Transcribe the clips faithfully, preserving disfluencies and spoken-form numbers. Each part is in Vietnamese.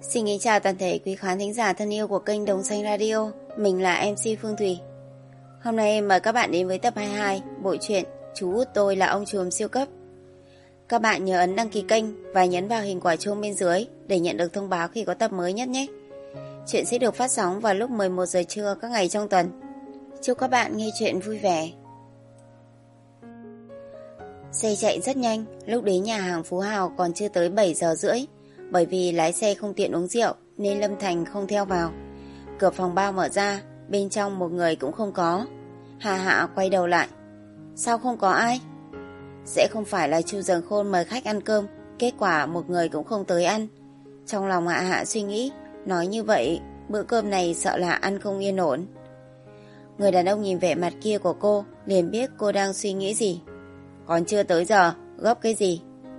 Xin kính chào toàn thể quý khán thính giả thân yêu của kênh Đồng Xanh Radio. Mình là em xê Phương Thủy. Hôm nay em mời các bạn đến với tập hai mươi hai bộ truyện Chú út tôi là ông trùm siêu cấp. Các bạn nhớ ấn đăng ký kênh và nhấn vào hình quả chuông bên dưới để nhận được thông báo khi có tập mới nhất nhé. Chuyện sẽ được phát sóng vào lúc mười một giờ trưa các ngày trong tuần. Chúc các bạn nghe chuyện vui vẻ. Xe chạy rất nhanh, lúc đến nhà hàng Phú Hào còn chưa tới bảy giờ rưỡi. Bởi vì lái xe không tiện uống rượu nên Lâm Thành không theo vào. Cửa phòng bao mở ra, bên trong một người cũng không có. Hà Hạ quay đầu lại. Sao không có ai? Sẽ không phải là Chu Dần Khôn mời khách ăn cơm, kết quả một người cũng không tới ăn. Trong lòng Hạ Hạ suy nghĩ, nói như vậy bữa cơm này sợ là ăn không yên ổn. Người đàn ông nhìn vẻ mặt kia của cô liền biết cô đang suy nghĩ gì. Còn chưa tới giờ, gấp cái gì?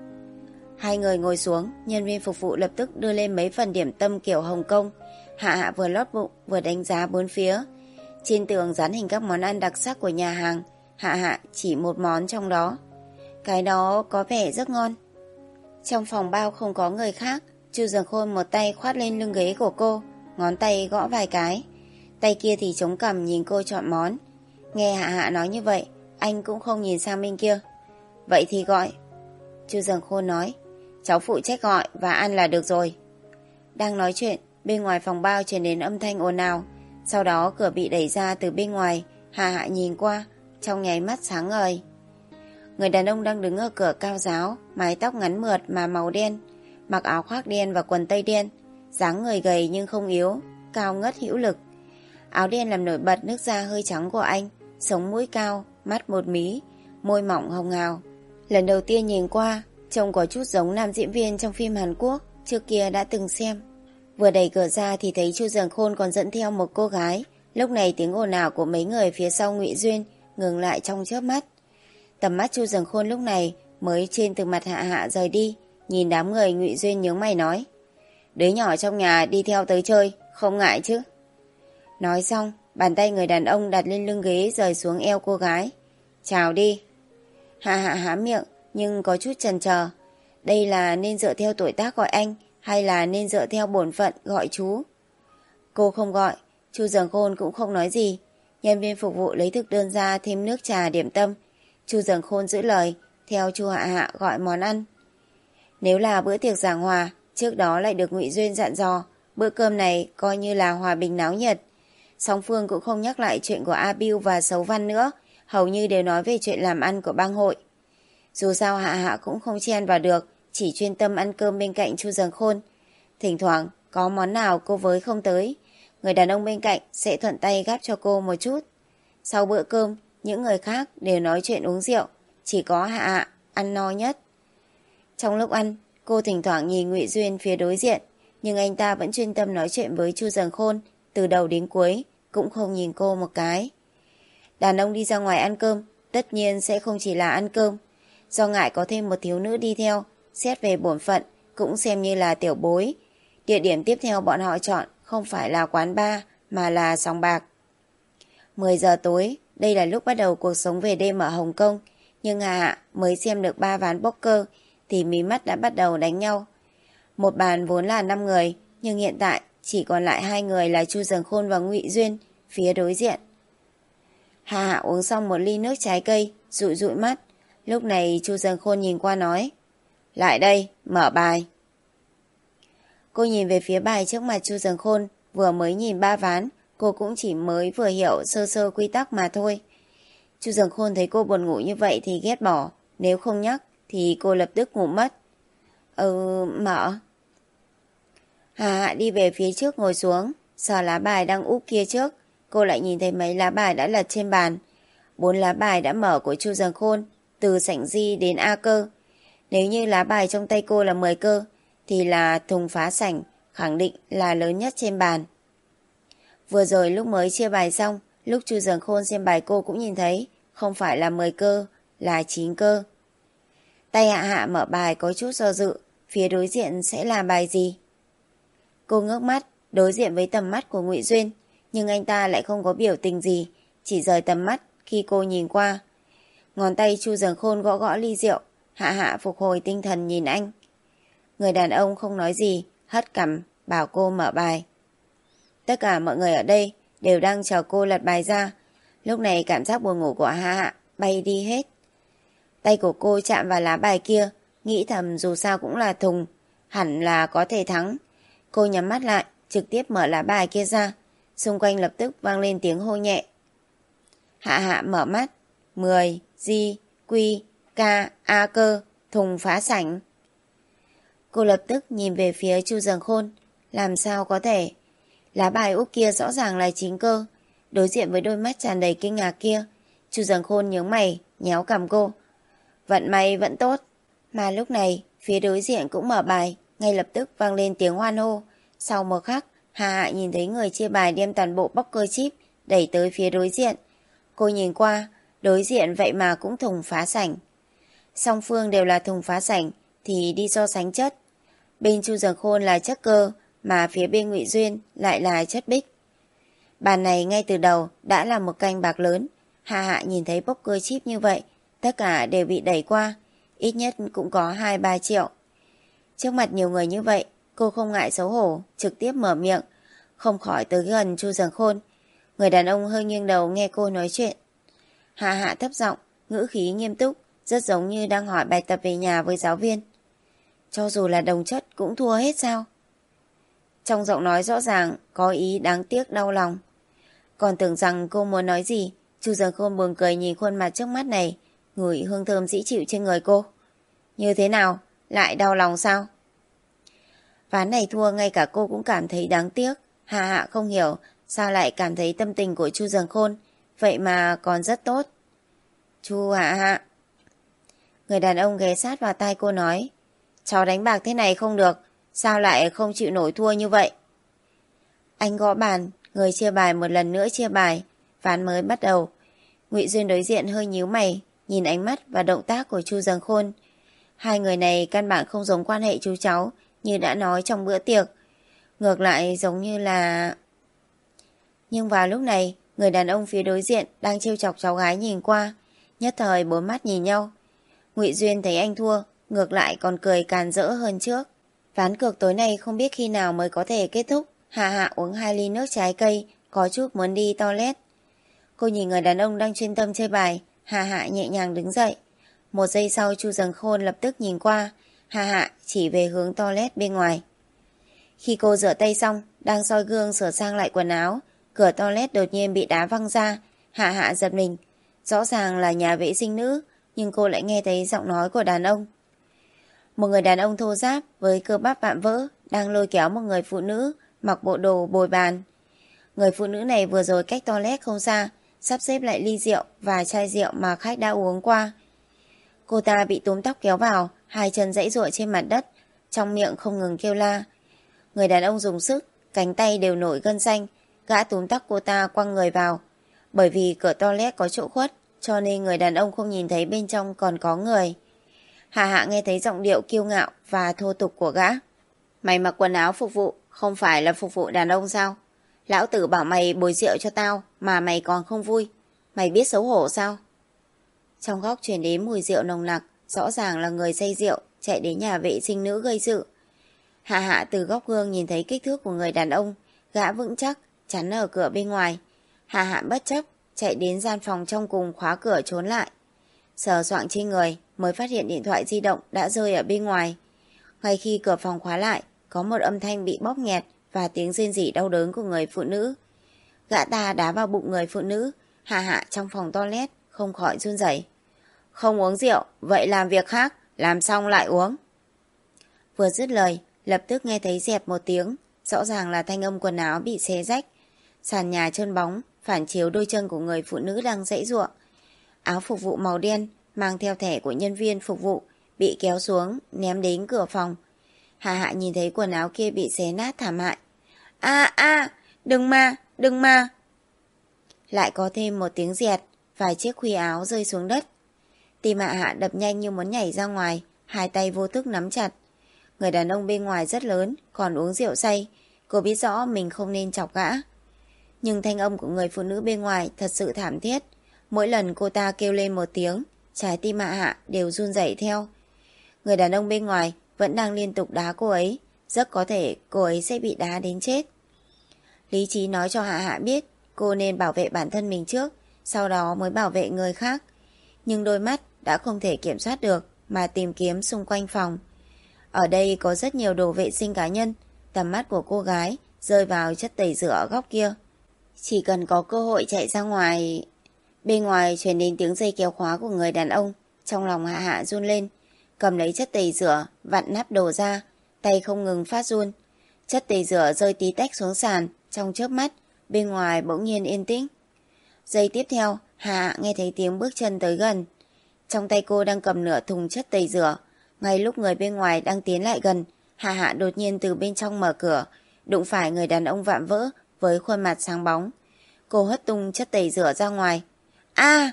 Hai người ngồi xuống, nhân viên phục vụ lập tức đưa lên mấy phần điểm tâm kiểu Hồng Kông. Hạ Hạ vừa lót bụng vừa đánh giá bốn phía. Trên tường dán hình các món ăn đặc sắc của nhà hàng. Hạ Hạ chỉ một món trong đó. Cái đó có vẻ rất ngon. Trong phòng bao không có người khác. Chu Dần Khôn một tay khoát lên lưng ghế của cô, ngón tay gõ vài cái. Tay kia thì chống cằm nhìn cô chọn món. Nghe Hạ Hạ nói như vậy, anh cũng không nhìn sang bên kia. Vậy thì gọi. Chu Dần Khôn nói. Cháu phụ trách gọi và ăn là được rồi. Đang nói chuyện, bên ngoài phòng bao truyền đến âm thanh ồn ào. Sau đó cửa bị đẩy ra từ bên ngoài. Hạ Hạ nhìn qua, trong nháy mắt sáng ngời. Người đàn ông đang đứng ở cửa cao ráo, mái tóc ngắn mượt mà màu đen, mặc áo khoác đen và quần tây đen, dáng người gầy nhưng không yếu, cao ngất hữu lực. Áo đen làm nổi bật nước da hơi trắng của anh, sống mũi cao, mắt một mí, môi mỏng hồng hào. Lần đầu tiên nhìn qua, trông có chút giống nam diễn viên trong phim Hàn Quốc trước kia đã từng xem. Vừa đẩy cửa ra thì thấy Chu Dần Khôn còn dẫn theo một cô gái. Lúc này tiếng ồn ào của mấy người phía sau Ngụy Duyên ngừng lại trong chớp mắt. Tầm mắt Chu Dần Khôn lúc này mới trên từ mặt Hạ Hạ rời đi, nhìn đám người. Ngụy Duyên nhướng mày nói: Đứa nhỏ trong nhà đi theo tới chơi, không ngại chứ? Nói xong, bàn tay người đàn ông đặt lên lưng ghế rời xuống eo cô gái. Chào đi. Hạ Hạ há miệng nhưng có chút chần chờ. Đây là nên dựa theo tuổi tác gọi anh hay là nên dựa theo bổn phận gọi chú? Cô không gọi, Chu Dần Khôn cũng không nói gì. Nhân viên phục vụ lấy thực đơn ra thêm nước trà điểm tâm. Chu Dần Khôn giữ lời, theo Chu Hạ Hạ gọi món ăn. Nếu là bữa tiệc giảng hòa, trước đó lại được Ngụy Duyên dặn dò, bữa cơm này coi như là hòa bình náo nhiệt. Song phương cũng không nhắc lại chuyện của A Bưu và Sấu Văn nữa, hầu như đều nói về chuyện làm ăn của bang hội. Dù sao Hạ Hạ cũng không chen vào được, chỉ chuyên tâm ăn cơm bên cạnh Chu Dần Khôn. Thỉnh thoảng có món nào cô với không tới, người đàn ông bên cạnh sẽ thuận tay gắp cho cô một chút. Sau bữa cơm, những người khác đều nói chuyện uống rượu, chỉ có Hạ Hạ ăn no nhất. Trong lúc ăn, cô thỉnh thoảng nhìn Ngụy Duyên phía đối diện, nhưng anh ta vẫn chuyên tâm nói chuyện với Chu Dần Khôn, từ đầu đến cuối cũng không nhìn cô một cái. Đàn ông đi ra ngoài ăn cơm, tất nhiên sẽ không chỉ là ăn cơm. Do ngại có thêm một thiếu nữ đi theo, xét về bổn phận cũng xem như là tiểu bối. Địa điểm tiếp theo bọn họ chọn không phải là quán bar mà là sòng bạc. mười giờ tối, đây là lúc bắt đầu cuộc sống về đêm ở Hồng Kông, nhưng Hạ Hạ mới xem được ba ván poker thì mí mắt đã bắt đầu đánh nhau. Một bàn vốn là năm người, nhưng hiện tại chỉ còn lại hai người là Chu Dần Khôn và Ngụy Duyên phía đối diện. Hạ Hạ uống xong một ly nước trái cây, dụi dụi mắt. Lúc này Chu Dần Khôn nhìn qua nói: Lại đây, mở bài. Cô nhìn về phía bài trước mặt Chu Dần Khôn, vừa mới nhìn ba ván, cô cũng chỉ mới vừa hiểu sơ sơ quy tắc mà thôi. Chu Dần Khôn thấy cô buồn ngủ như vậy thì ghét bỏ, nếu không nhắc thì cô lập tức ngủ mất. Ừ, mở. Hạ Hạ đi về phía trước ngồi xuống, sờ lá bài đang úp kia trước. Cô lại nhìn thấy mấy lá bài đã lật trên bàn. Bốn lá bài đã mở của Chu Dần Khôn, từ sảnh di đến A cơ. Nếu như lá bài trong tay cô là mười cơ, thì là thùng phá sảnh, khẳng định là lớn nhất trên bàn. Vừa rồi lúc mới chia bài xong, lúc Chu Dần Khôn xem bài cô cũng nhìn thấy, không phải là mười cơ, là chín cơ. Tay Hạ Hạ mở bài có chút do dự, phía đối diện sẽ là bài gì? Cô ngước mắt, đối diện với tầm mắt của Ngụy Duyên, nhưng anh ta lại không có biểu tình gì, chỉ rời tầm mắt khi cô nhìn qua. Ngón tay Chu Dần Khôn gõ gõ ly rượu, Hạ Hạ phục hồi tinh thần nhìn anh. Người đàn ông không nói gì, hất cằm, bảo cô mở bài. Tất cả mọi người ở đây đều đang chờ cô lật bài ra. Lúc này cảm giác buồn ngủ của Hạ Hạ bay đi hết. Tay của cô chạm vào lá bài kia, nghĩ thầm dù sao cũng là thùng, hẳn là có thể thắng. Cô nhắm mắt lại, trực tiếp mở lá bài kia ra. Xung quanh lập tức vang lên tiếng hô nhẹ. Hạ Hạ mở mắt. mười, Di, Quy, Ca, A Cơ, thùng phá sảnh. Cô lập tức nhìn về phía Chu Dần Khôn. Làm sao có thể? Lá bài úp kia rõ ràng là chính cơ. Đối diện với đôi mắt tràn đầy kinh ngạc kia, Chu Dần Khôn nhướng mày, nhéo cằm cô. Vận may vẫn tốt. Mà lúc này, phía đối diện cũng mở bài, ngay lập tức vang lên tiếng hoan hô. Sau một khắc, Hạ Hạ nhìn thấy người chia bài đem toàn bộ poker chip đẩy tới phía đối diện. Cô nhìn qua, đối diện vậy mà cũng thùng phá sảnh. Song phương đều là thùng phá sảnh thì đi so sánh chất. Bên Chu Dần Khôn là chất cơ, mà phía bên Ngụy Duyên lại là chất bích. Bàn này ngay từ đầu đã là một canh bạc lớn. Hạ Hạ nhìn thấy poker chip như vậy, tất cả đều bị đẩy qua, ít nhất cũng có hai ba triệu. Trước mặt nhiều người như vậy, cô không ngại xấu hổ, trực tiếp mở miệng, không khỏi tới gần Chu Dần Khôn. Người đàn ông hơi nghiêng đầu nghe cô nói chuyện. Hạ Hạ thấp giọng, ngữ khí nghiêm túc, rất giống như đang hỏi bài tập về nhà với giáo viên. Cho dù là đồng chất cũng thua hết sao? Trong giọng nói rõ ràng có ý đáng tiếc đau lòng. Còn tưởng rằng cô muốn nói gì, Chu Dần Khôn buồn cười nhìn khuôn mặt trước mắt này, ngửi hương thơm dễ chịu trên người cô. Như thế nào? Lại đau lòng sao? Ván này thua ngay cả cô cũng cảm thấy đáng tiếc. Hạ Hạ không hiểu sao lại cảm thấy tâm tình của Chu Dần Khôn vậy mà còn rất tốt. Chu Hạ Hạ. Người đàn ông ghé sát vào tai cô nói, cháu đánh bạc thế này không được, sao lại không chịu nổi thua như vậy? Anh gõ bàn, người chia bài một lần nữa chia bài, ván mới bắt đầu. Ngụy Duyên đối diện hơi nhíu mày, nhìn ánh mắt và động tác của Chu Dần Khôn. Hai người này căn bản không giống quan hệ chú cháu như đã nói trong bữa tiệc. Ngược lại giống như là... Nhưng vào lúc này, người đàn ông phía đối diện đang trêu chọc cháu gái nhìn qua. Nhất thời bốn mắt nhìn nhau. Ngụy Duyên thấy anh thua, ngược lại còn cười càn rỡ hơn trước. Ván cược tối nay không biết khi nào mới có thể kết thúc. Hạ Hạ uống hai ly nước trái cây, có chút muốn đi toilet. Cô nhìn người đàn ông đang chuyên tâm chơi bài. Hạ Hạ nhẹ nhàng đứng dậy. Một giây sau Chu Dần Khôn lập tức nhìn qua. Hạ Hạ chỉ về hướng toilet bên ngoài. Khi cô rửa tay xong, đang soi gương sửa sang lại quần áo, cửa toilet đột nhiên bị đá văng ra. Hạ Hạ giật mình. Rõ ràng là nhà vệ sinh nữ, nhưng cô lại nghe thấy giọng nói của đàn ông. Một người đàn ông thô ráp với cơ bắp vạm vỡ đang lôi kéo một người phụ nữ mặc bộ đồ bồi bàn. Người phụ nữ này vừa rồi cách toilet không xa, sắp xếp lại ly rượu và chai rượu mà khách đã uống qua. Cô ta bị túm tóc kéo vào, hai chân giãy giụa trên mặt đất, trong miệng không ngừng kêu la. Người đàn ông dùng sức, cánh tay đều nổi gân xanh, gã túm tóc cô ta quăng người vào. Bởi vì cửa toilet có chỗ khuất, cho nên người đàn ông không nhìn thấy bên trong còn có người. Hạ Hạ nghe thấy giọng điệu kiêu ngạo và thô tục của gã. Mày mặc quần áo phục vụ, không phải là phục vụ đàn ông sao? Lão tử bảo mày bồi rượu cho tao mà mày còn không vui. Mày biết xấu hổ sao? Trong góc truyền đến mùi rượu nồng nặc, rõ ràng là người say rượu chạy đến nhà vệ sinh nữ gây sự. Hạ Hạ từ góc gương nhìn thấy kích thước của người đàn ông, gã vững chắc chắn ở cửa bên ngoài. Hạ Hạ bất chấp chạy đến gian phòng trong cùng khóa cửa trốn lại. Sờ soạng trên người mới phát hiện điện thoại di động đã rơi ở bên ngoài. Ngay khi cửa phòng khóa lại, có một âm thanh bị bóp nghẹt và tiếng rên rỉ đau đớn của người phụ nữ. Gã ta đá vào bụng người phụ nữ. Hạ Hạ trong phòng toilet không khỏi run rẩy. Không uống rượu, vậy làm việc khác, làm xong lại uống. Vừa dứt lời, lập tức nghe thấy dẹp một tiếng, rõ ràng là thanh âm quần áo bị xé rách. Sàn nhà trơn bóng, phản chiếu đôi chân của người phụ nữ đang giãy giụa. Áo phục vụ màu đen, mang theo thẻ của nhân viên phục vụ, bị kéo xuống, ném đến cửa phòng. Hạ Hạ nhìn thấy quần áo kia bị xé nát thảm hại. A a, đừng mà, đừng mà. Lại có thêm một tiếng dẹt, vài chiếc khuy áo rơi xuống đất. Tim Hạ Hạ đập nhanh như muốn nhảy ra ngoài, hai tay vô thức nắm chặt. Người đàn ông bên ngoài rất lớn, còn uống rượu say. Cô biết rõ mình không nên chọc gã. Nhưng thanh âm của người phụ nữ bên ngoài thật sự thảm thiết. Mỗi lần cô ta kêu lên một tiếng, trái tim Hạ Hạ đều run rẩy theo. Người đàn ông bên ngoài vẫn đang liên tục đá cô ấy, rất có thể cô ấy sẽ bị đá đến chết. Lý trí nói cho Hạ Hạ biết cô nên bảo vệ bản thân mình trước, sau đó mới bảo vệ người khác. Nhưng đôi mắt đã không thể kiểm soát được mà tìm kiếm xung quanh phòng. Ở đây có rất nhiều đồ vệ sinh cá nhân, tầm mắt của cô gái rơi vào chất tẩy rửa ở góc kia. Chỉ cần có cơ hội chạy ra ngoài... Bên ngoài truyền đến tiếng dây kéo khóa của người đàn ông. Trong lòng Hạ Hạ run lên, cầm lấy chất tẩy rửa, vặn nắp đồ ra, tay không ngừng phát run. Chất tẩy rửa rơi tí tách xuống sàn, trong chớp mắt, bên ngoài bỗng nhiên yên tĩnh. Giây tiếp theo, Hạ Hạ nghe thấy tiếng bước chân tới gần. Trong tay cô đang cầm nửa thùng chất tẩy rửa. Ngay lúc người bên ngoài đang tiến lại gần, Hạ Hạ đột nhiên từ bên trong mở cửa, đụng phải người đàn ông vạm vỡ với khuôn mặt sáng bóng. Cô hất tung chất tẩy rửa ra ngoài. A!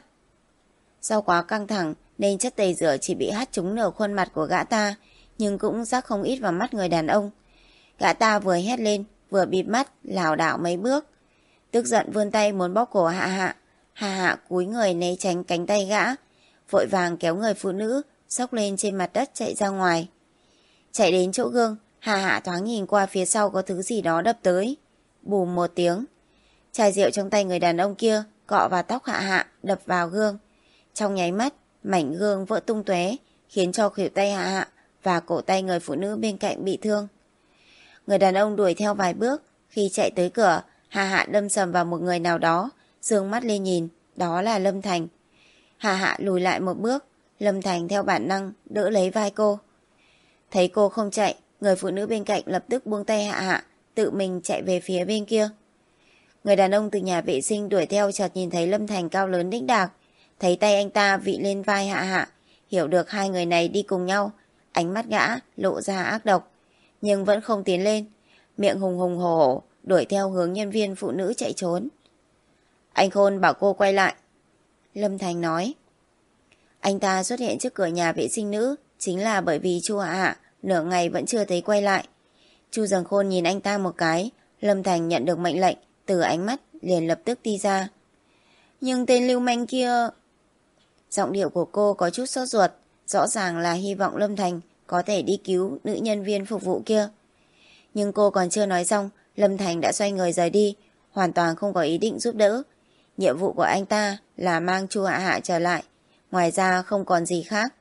Do quá căng thẳng nên chất tẩy rửa chỉ bị hắt trúng nửa khuôn mặt của gã ta, nhưng cũng rắc không ít vào mắt người đàn ông. Gã ta vừa hét lên, vừa bịt mắt, lảo đảo mấy bước. Tức giận vươn tay muốn bóp cổ Hạ Hạ. Hạ Hạ cúi người né tránh cánh tay gã, vội vàng kéo người phụ nữ xốc lên trên mặt đất chạy ra ngoài. Chạy đến chỗ gương, Hạ Hạ thoáng nhìn qua phía sau có thứ gì đó đập tới. Bùm một tiếng, chai rượu trong tay người đàn ông kia cọ vào tóc Hạ Hạ, đập vào gương. Trong nháy mắt, mảnh gương vỡ tung tóe, khiến cho khuỷu tay Hạ Hạ và cổ tay người phụ nữ bên cạnh bị thương. Người đàn ông đuổi theo vài bước, khi chạy tới cửa, Hạ Hạ đâm sầm vào một người nào đó, giương mắt lên nhìn, đó là Lâm Thành. Hạ Hạ lùi lại một bước, Lâm Thành theo bản năng đỡ lấy vai cô. Thấy cô không chạy, người phụ nữ bên cạnh lập tức buông tay Hạ Hạ, tự mình chạy về phía bên kia. Người đàn ông từ nhà vệ sinh đuổi theo chợt nhìn thấy Lâm Thành cao lớn đĩnh đạc, thấy tay anh ta vị lên vai Hạ Hạ, hiểu được hai người này đi cùng nhau, ánh mắt gã lộ ra ác độc, nhưng vẫn không tiến lên, miệng hùng hùng hổ hổ đuổi theo hướng nhân viên phụ nữ chạy trốn. Anh Khôn bảo cô quay lại, Lâm Thành nói. Anh ta xuất hiện trước cửa nhà vệ sinh nữ chính là bởi vì Chu Hạ Hạ nửa ngày vẫn chưa thấy quay lại. Chu Dần Khôn nhìn anh ta một cái, Lâm Thành nhận được mệnh lệnh, từ ánh mắt liền lập tức đi ra. Nhưng tên lưu manh kia... Giọng điệu của cô có chút sốt ruột, rõ ràng là hy vọng Lâm Thành có thể đi cứu nữ nhân viên phục vụ kia. Nhưng cô còn chưa nói xong, Lâm Thành đã xoay người rời đi, hoàn toàn không có ý định giúp đỡ. Nhiệm vụ của anh ta là mang Chu Hạ Hạ trở lại, ngoài ra không còn gì khác.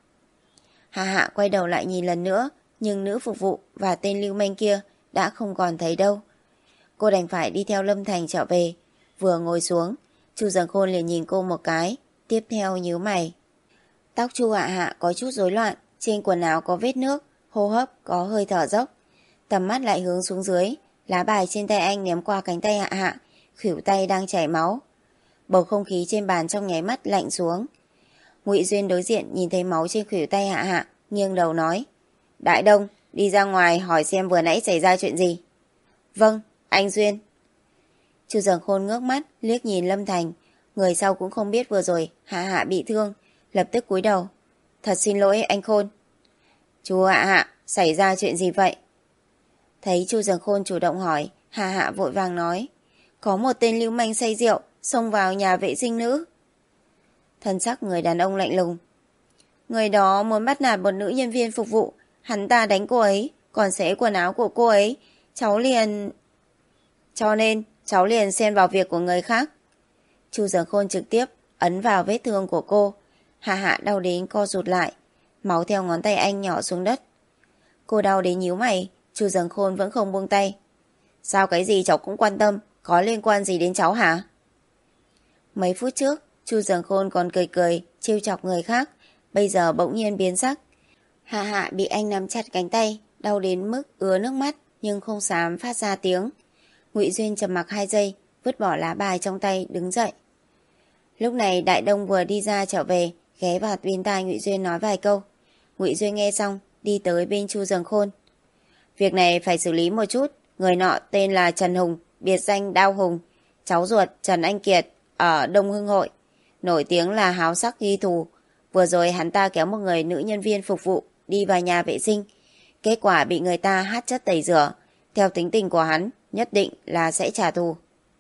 Hạ Hạ quay đầu lại nhìn lần nữa, nhưng nữ phục vụ và tên lưu manh kia đã không còn thấy đâu. Cô đành phải đi theo Lâm Thành trở về. Vừa ngồi xuống, Chu Dần Khôn liền nhìn cô một cái, tiếp theo nhíu mày. Tóc Chu Hạ Hạ có chút rối loạn, trên quần áo có vết nước, hô hấp có hơi thở dốc. Tầm mắt lại hướng xuống dưới, lá bài trên tay anh ném qua cánh tay Hạ Hạ, khuỷu tay đang chảy máu. Bầu không khí trên bàn trong nháy mắt lạnh xuống. Ngụy Duyên đối diện nhìn thấy máu trên khuỷu tay Hạ Hạ, nghiêng đầu nói: Đại Đông, đi ra ngoài hỏi xem vừa nãy xảy ra chuyện gì. Vâng, anh Duyên. Chu Dần Khôn ngước mắt liếc nhìn Lâm Thành, người sau cũng không biết vừa rồi Hạ Hạ bị thương, lập tức cúi đầu. Thật xin lỗi anh Khôn. Chú Hạ Hạ, xảy ra chuyện gì vậy? Thấy Chu Dần Khôn chủ động hỏi, Hạ Hạ vội vàng nói: Có một tên lưu manh say rượu xông vào nhà vệ sinh nữ. Thân sắc người đàn ông lạnh lùng. Người đó muốn bắt nạt một nữ nhân viên phục vụ, hắn ta đánh cô ấy, còn xé quần áo của cô ấy. Cháu liền... Cho nên cháu liền xen vào việc của người khác. Chu Dần Khôn trực tiếp ấn vào vết thương của cô. Hạ Hạ đau đến co rụt lại, máu theo ngón tay anh nhỏ xuống đất. Cô đau đến nhíu mày, Chu Dần Khôn vẫn không buông tay. Sao cái gì cháu cũng quan tâm, có liên quan gì đến cháu hả? Mấy phút trước Chu Dần Khôn còn cười cười trêu chọc người khác, bây giờ bỗng nhiên biến sắc. Hạ Hạ bị anh nắm chặt cánh tay, đau đến mức ứa nước mắt nhưng không dám phát ra tiếng. Ngụy Duyên trầm mặc hai giây, vứt bỏ lá bài trong tay đứng dậy. Lúc này Đại Đông vừa đi ra trở về, ghé vào bên tai Ngụy Duyên nói vài câu. Ngụy Duyên nghe xong đi tới bên Chu Dần Khôn. Việc này phải xử lý một chút. Người nọ tên là Trần Hùng, biệt danh Đao Hùng, cháu ruột Trần Anh Kiệt ở Đông Hưng Hội, nổi tiếng là háo sắc ghi thù. Vừa rồi hắn ta kéo một người nữ nhân viên phục vụ đi vào nhà vệ sinh, kết quả bị người ta hắt chất tẩy rửa. Theo tính tình của hắn, nhất định là sẽ trả thù.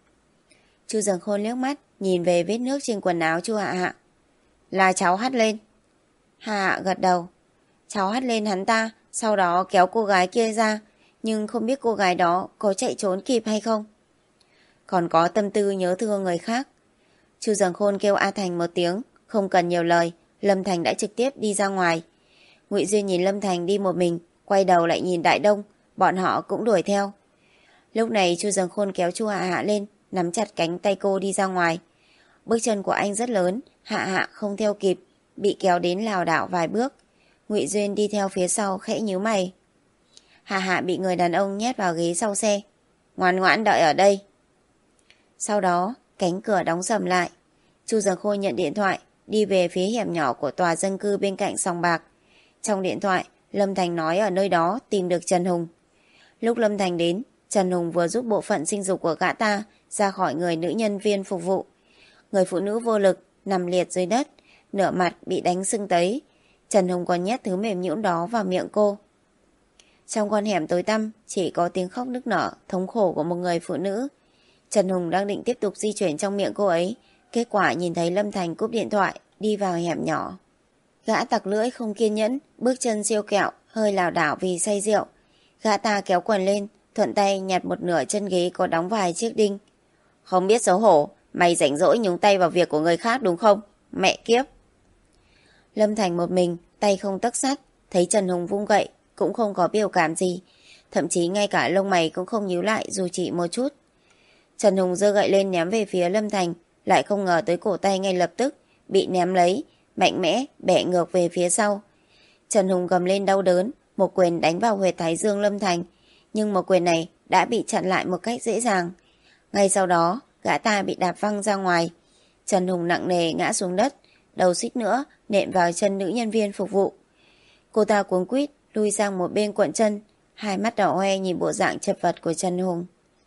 Chu Dần Khôn liếc mắt nhìn về vết nước trên quần áo Chu Hạ Hạ. Là cháu hắt lên. Hạ Hạ gật đầu. Cháu hắt lên hắn ta, sau đó kéo cô gái kia ra, nhưng không biết cô gái đó có chạy trốn kịp hay không. Còn có tâm tư nhớ thương người khác. Chu Dần Khôn kêu A Thành một tiếng, không cần nhiều lời, Lâm Thành đã trực tiếp đi ra ngoài. Ngụy Duyên nhìn Lâm Thành đi một mình, quay đầu lại nhìn Đại Đông, bọn họ cũng đuổi theo. Lúc này Chu Dần Khôn kéo Chu Hạ Hạ lên, nắm chặt cánh tay cô đi ra ngoài. Bước chân của anh rất lớn, Hạ Hạ không theo kịp, bị kéo đến lảo đảo vài bước. Ngụy Duyên đi theo phía sau khẽ nhíu mày. Hạ Hạ bị người đàn ông nhét vào ghế sau xe. Ngoan ngoãn đợi ở đây. Sau đó cánh cửa đóng sầm lại. Chu Dần Khôn nhận điện thoại, đi về phía hẻm nhỏ của tòa dân cư bên cạnh sòng bạc. Trong điện thoại, Lâm Thành nói ở nơi đó tìm được Trần Hùng. Lúc Lâm Thành đến, Trần Hùng vừa giúp bộ phận sinh dục của gã ta ra khỏi người nữ nhân viên phục vụ. Người phụ nữ vô lực nằm liệt dưới đất, nửa mặt bị đánh sưng tấy. Trần Hùng còn nhét thứ mềm nhũn đó vào miệng cô. Trong con hẻm tối tăm chỉ có tiếng khóc nức nở thống khổ của một người phụ nữ. Trần Hùng đang định tiếp tục di chuyển trong miệng cô ấy, kết quả nhìn thấy Lâm Thành cúp điện thoại, đi vào hẻm nhỏ. Gã tặc lưỡi không kiên nhẫn, bước chân siêu kẹo, hơi lảo đảo vì say rượu. Gã ta kéo quần lên, thuận tay nhặt một nửa chân ghế có đóng vài chiếc đinh. Không biết xấu hổ, mày rảnh rỗi nhúng tay vào việc của người khác đúng không? Mẹ kiếp! Lâm Thành một mình, tay không tấc sắt, thấy Trần Hùng vung gậy, cũng không có biểu cảm gì. Thậm chí ngay cả lông mày cũng không nhíu lại dù chỉ một chút. Trần Hùng giơ gậy lên ném về phía Lâm Thành, lại không ngờ tới cổ tay ngay lập tức, bị ném lấy, mạnh mẽ, bẻ ngược về phía sau. Trần Hùng gầm lên đau đớn, một quyền đánh vào huyệt thái dương Lâm Thành, nhưng một quyền này đã bị chặn lại một cách dễ dàng. Ngay sau đó, gã ta bị đạp văng ra ngoài. Trần Hùng nặng nề ngã xuống đất, đầu suýt nữa nện vào chân nữ nhân viên phục vụ. Cô ta cuống quýt lui sang một bên cuộn chân, hai mắt đỏ hoe nhìn bộ dạng chật vật của Trần Hùng.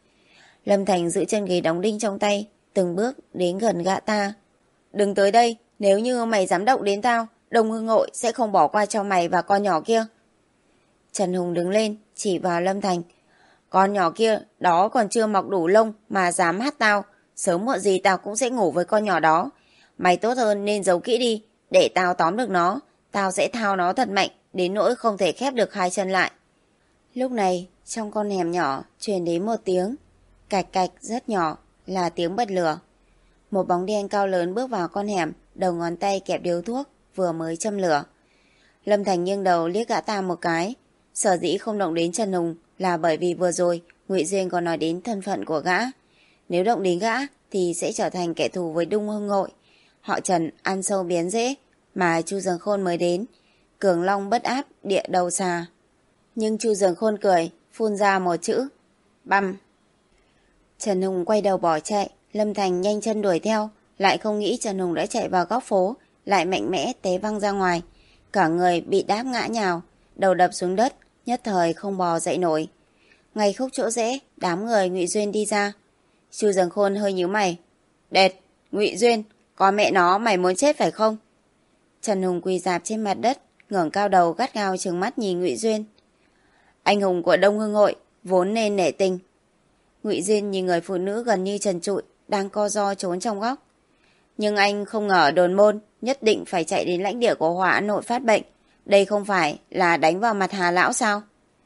Lâm Thành giữ chân ghế đóng đinh trong tay, từng bước đến gần gã ta. Đừng tới đây, nếu như mày dám động đến tao, Đông Hưng Hội sẽ không bỏ qua cho mày và con nhỏ kia. Trần Hùng đứng lên, chỉ vào Lâm Thành. Con nhỏ kia, đó còn chưa mọc đủ lông mà dám hát tao, sớm muộn gì tao cũng sẽ ngủ với con nhỏ đó. Mày tốt hơn nên giấu kỹ đi, để tao tóm được nó, tao sẽ thao nó thật mạnh, đến nỗi không thể khép được hai chân lại. Lúc này, trong con hẻm nhỏ truyền đến một tiếng cạch cạch rất nhỏ, là tiếng bật lửa. Một bóng đen cao lớn bước vào con hẻm, đầu ngón tay kẹp điếu thuốc, vừa mới châm lửa. Lâm Thành nghiêng đầu liếc gã ta một cái. Sở dĩ không động đến Trần Hùng là bởi vì vừa rồi Ngụy Duyên còn nói đến thân phận của gã. Nếu động đến gã thì sẽ trở thành kẻ thù với Đông Hưng Hội. Họ Trần ăn sâu biến dễ, mà Chu Dần Khôn mới đến. Cường long bất áp, địa đầu xà. Nhưng Chu Dần Khôn cười, phun ra một chữ: băm. Trần Hùng quay đầu bỏ chạy, Lâm Thành nhanh chân đuổi theo, lại không nghĩ Trần Hùng đã chạy vào góc phố, lại mạnh mẽ té văng ra ngoài. Cả người bị đáp ngã nhào, đầu đập xuống đất, nhất thời không bò dậy nổi. Ngay khúc chỗ rẽ, đám người Ngụy Duyên đi ra. Chu Dần Khôn hơi nhíu mày. Đệt, Ngụy Duyên, con mẹ nó mày muốn chết phải không? Trần Hùng quỳ rạp trên mặt đất, ngẩng cao đầu gắt gao trừng mắt nhìn Ngụy Duyên. Anh hùng của Đông Hưng Hội vốn nên nể tình. Ngụy Duyên nhìn người phụ nữ gần như trần trụi đang co ro trốn trong góc. Nhưng anh không ngờ đồn môn nhất định phải chạy đến lãnh địa của Hòa An Nội phát bệnh. Đây không phải là đánh vào mặt Hà lão sao?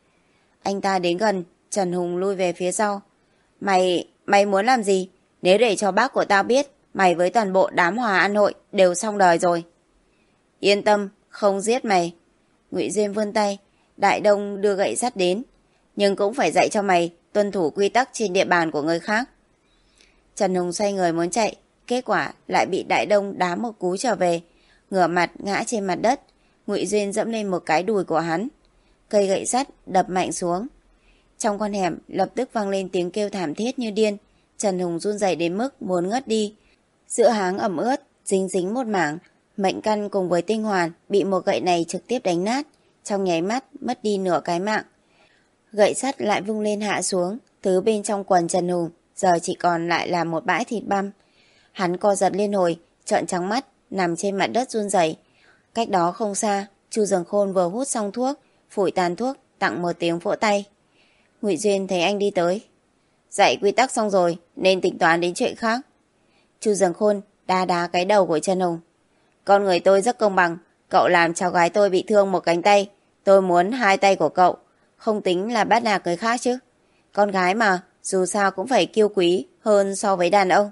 Anh ta đến gần, Trần Hùng lui về phía sau. Mày, mày muốn làm gì? Nếu để cho bác của tao biết, mày với toàn bộ đám Hòa An Hội đều xong đời rồi. Yên tâm, không giết mày. Ngụy Duyên vươn tay, Đại Đông đưa gậy sắt đến. Nhưng cũng phải dạy cho mày tuân thủ quy tắc trên địa bàn của người khác. Trần Hùng xoay người muốn chạy, kết quả lại bị Đại Đông đá một cú trở về, ngửa mặt ngã trên mặt đất. Ngụy Duyên dẫm lên một cái đùi của hắn, cây gậy sắt đập mạnh xuống. Trong con hẻm lập tức vang lên tiếng kêu thảm thiết như điên. Trần Hùng run rẩy đến mức muốn ngất đi, giữa háng ẩm ướt dính dính một mảng. Mệnh căn cùng với tinh hoàn bị một gậy này trực tiếp đánh nát, trong nháy mắt mất đi nửa cái mạng. Gậy sắt lại vung lên hạ xuống, thứ bên trong quần Trần Hùng giờ chỉ còn lại là một bãi thịt băm. Hắn co giật liên hồi, trợn trắng mắt, nằm trên mặt đất run rẩy. Cách đó không xa, Chu Dần Khôn vừa hút xong thuốc, phủi tàn thuốc, tặng một tiếng vỗ tay. Ngụy Duyên thấy anh đi tới. Dạy quy tắc xong rồi, nên tính toán đến chuyện khác. Chu Dần Khôn đá đá cái đầu của Trần Hùng. Con người tôi rất công bằng, cậu làm cháu gái tôi bị thương một cánh tay, tôi muốn hai tay của cậu. không tính là bắt nạt người khác chứ. Con gái mà, dù sao cũng phải kiêu quý hơn so với đàn ông.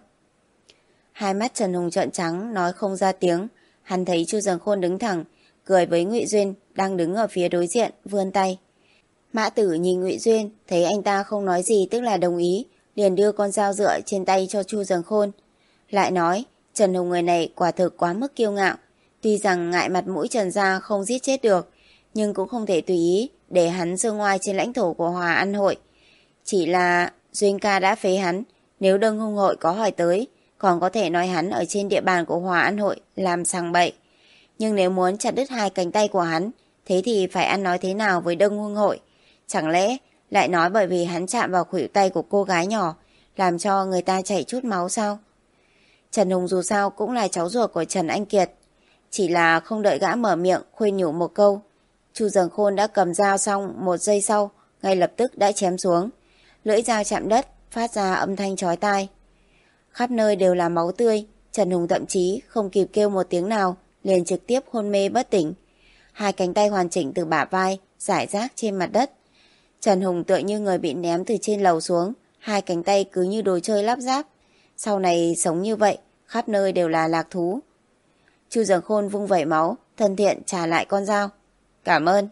Hai mắt Trần Hùng trợn trắng, nói không ra tiếng. Hắn thấy Chu Dần Khôn đứng thẳng, cười với Ngụy Duyên đang đứng ở phía đối diện, vươn tay. Mã Tử nhìn Ngụy Duyên, thấy anh ta không nói gì tức là đồng ý, liền đưa con dao dựa trên tay cho Chu Dần Khôn. Lại nói, Trần Hùng người này quả thực quá mức kiêu ngạo. Tuy rằng ngại mặt mũi Trần gia không giết chết được, nhưng cũng không thể tùy ý để hắn giơ ngoai trên lãnh thổ của Hòa An Hội. Chỉ là Duyên ca đã phế hắn, nếu Đông Hung Hội có hỏi tới, còn có thể nói hắn ở trên địa bàn của Hòa An Hội làm sằng bậy. Nhưng nếu muốn chặt đứt hai cánh tay của hắn, thế thì phải ăn nói thế nào với Đông Hung Hội? Chẳng lẽ lại nói bởi vì hắn chạm vào khuỷu tay của cô gái nhỏ, làm cho người ta chảy chút máu sao? Trần Hùng dù sao cũng là cháu ruột của Trần Anh Kiệt. Chỉ là không đợi gã mở miệng khuyên nhủ một câu, Chu Dần Khôn đã cầm dao xong, một giây sau ngay lập tức đã chém xuống. Lưỡi dao chạm đất, phát ra âm thanh chói tai. Khắp nơi đều là máu tươi. Trần Hùng thậm chí không kịp kêu một tiếng nào, liền trực tiếp hôn mê bất tỉnh. Hai cánh tay hoàn chỉnh từ bả vai rải rác trên mặt đất. Trần Hùng tựa như người bị ném từ trên lầu xuống, hai cánh tay cứ như đồ chơi lắp ráp. Sau này sống như vậy, khắp nơi đều là lạc thú. Chu Dần Khôn vung vẩy máu, thân thiện trả lại con dao. Cảm ơn.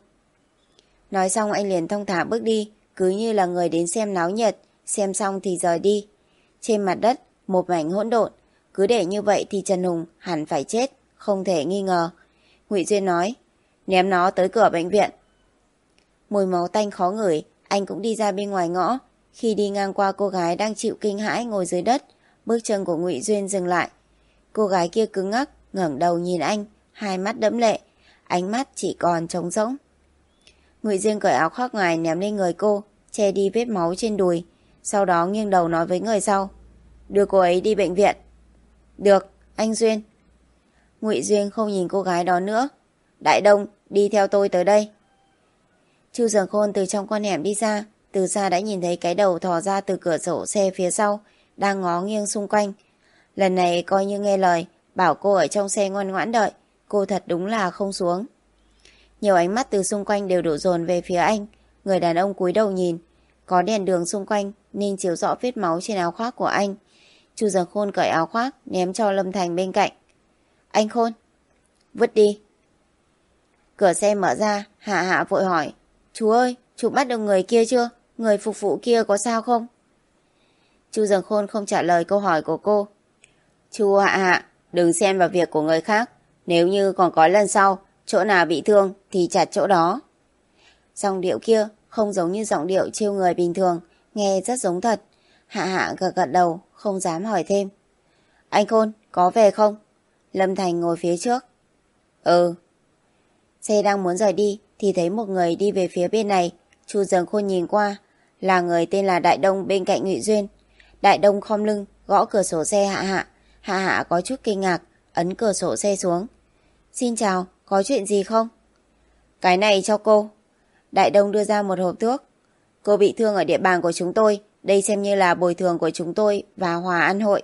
Nói xong anh liền thong thả bước đi, cứ như là người đến xem náo nhiệt, xem xong thì rời đi. Trên mặt đất, một mảnh hỗn độn, cứ để như vậy thì Trần Hùng hẳn phải chết, không thể nghi ngờ. Ngụy Duyên nói, ném nó tới cửa bệnh viện. Mùi máu tanh khó ngửi, anh cũng đi ra bên ngoài ngõ. Khi đi ngang qua cô gái đang chịu kinh hãi ngồi dưới đất, bước chân của Ngụy Duyên dừng lại. Cô gái kia cứng ngắc, ngẩng đầu nhìn anh, hai mắt đẫm lệ, ánh mắt chỉ còn trống rỗng. Ngụy Duyên cởi áo khoác ngoài ném lên người cô, che đi vết máu trên đùi, sau đó nghiêng đầu nói với người sau, đưa cô ấy đi bệnh viện. Được, anh Duyên. Ngụy Duyên không nhìn cô gái đó nữa. Đại Đông, đi theo tôi tới đây. Chu Dần Khôn từ trong con hẻm đi ra, từ xa đã nhìn thấy cái đầu thò ra từ cửa sổ xe phía sau, đang ngó nghiêng xung quanh. Lần này coi như nghe lời, bảo cô ở trong xe ngoan ngoãn đợi, cô thật đúng là không xuống. Nhiều ánh mắt từ xung quanh đều đổ dồn về phía anh. Người đàn ông cúi đầu nhìn, có đèn đường xung quanh nên chiếu rõ vết máu trên áo khoác của anh. Chu Dần Khôn cởi áo khoác ném cho Lâm Thành bên cạnh. Anh Khôn, vứt đi. Cửa xe mở ra, Hạ Hạ vội hỏi, chú ơi, chú bắt được người kia chưa? Người phục vụ kia có sao không? Chu Dần Khôn không trả lời câu hỏi của cô. Chú Hạ Hạ, đừng xen vào việc của người khác. Nếu như còn có lần sau, chỗ nào bị thương thì chặt chỗ đó. Giọng điệu kia không giống như giọng điệu trêu người bình thường, nghe rất giống thật. Hạ Hạ gật gật đầu, không dám hỏi thêm. Anh Khôn, có về không? Lâm Thành ngồi phía trước. Ừ. Xe đang muốn rời đi thì thấy một người đi về phía bên này. Chu Dần Khôn nhìn qua, là người tên là Đại Đông bên cạnh Ngụy Duyên. Đại Đông khom lưng, gõ cửa sổ xe Hạ Hạ. Hạ Hạ có chút kinh ngạc, ấn cửa sổ xe xuống. Xin chào, có chuyện gì không? Cái này cho cô. Đại Đông đưa ra một hộp thuốc. Cô bị thương ở địa bàn của chúng tôi, đây xem như là bồi thường của chúng tôi và Hòa An Hội.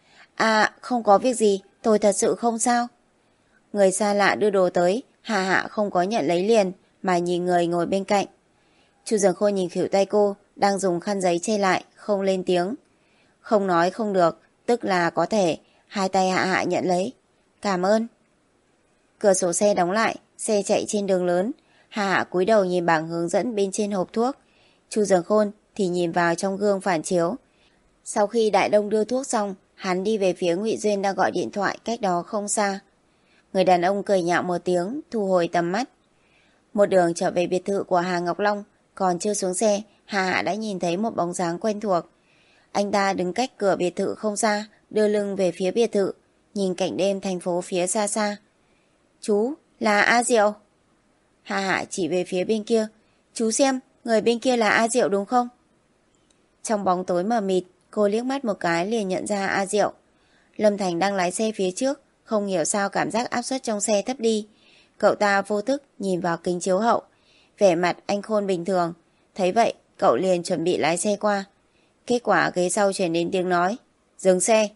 À, không có việc gì, tôi thật sự không sao. Người xa lạ đưa đồ tới, Hạ Hạ không có nhận lấy liền, mà nhìn người ngồi bên cạnh. Chu Dần Khôn nhìn khuỷu tay cô, đang dùng khăn giấy che lại, không lên tiếng. Không nói không được, tức là có thể, hai tay Hạ Hạ nhận lấy. Cảm ơn. Cửa sổ xe đóng lại, xe chạy trên đường lớn. Hạ Hạ cúi đầu nhìn bảng hướng dẫn bên trên hộp thuốc. Chu Dần Khôn thì nhìn vào trong gương phản chiếu. Sau khi Đại Đông đưa thuốc xong, hắn đi về phía Ngụy Duyên đang gọi điện thoại cách đó không xa. Người đàn ông cười nhạo một tiếng, thu hồi tầm mắt. Một đường trở về biệt thự của Hà Ngọc Long, còn chưa xuống xe, Hà Hạ đã nhìn thấy một bóng dáng quen thuộc. Anh ta đứng cách cửa biệt thự không xa, đưa lưng về phía biệt thự, nhìn cảnh đêm thành phố phía xa xa. Chú, là A Diệu. Hà Hạ chỉ về phía bên kia. Chú xem, người bên kia là A Diệu đúng không? Trong bóng tối mờ mịt, cô liếc mắt một cái liền nhận ra A Diệu. Lâm Thành đang lái xe phía trước, không hiểu sao cảm giác áp suất trong xe thấp đi. Cậu ta vô thức nhìn vào kính chiếu hậu. Vẻ mặt anh Khôn bình thường. Thấy vậy, cậu liền chuẩn bị lái xe qua. Kết quả ghế sau truyền đến tiếng nói. Dừng xe.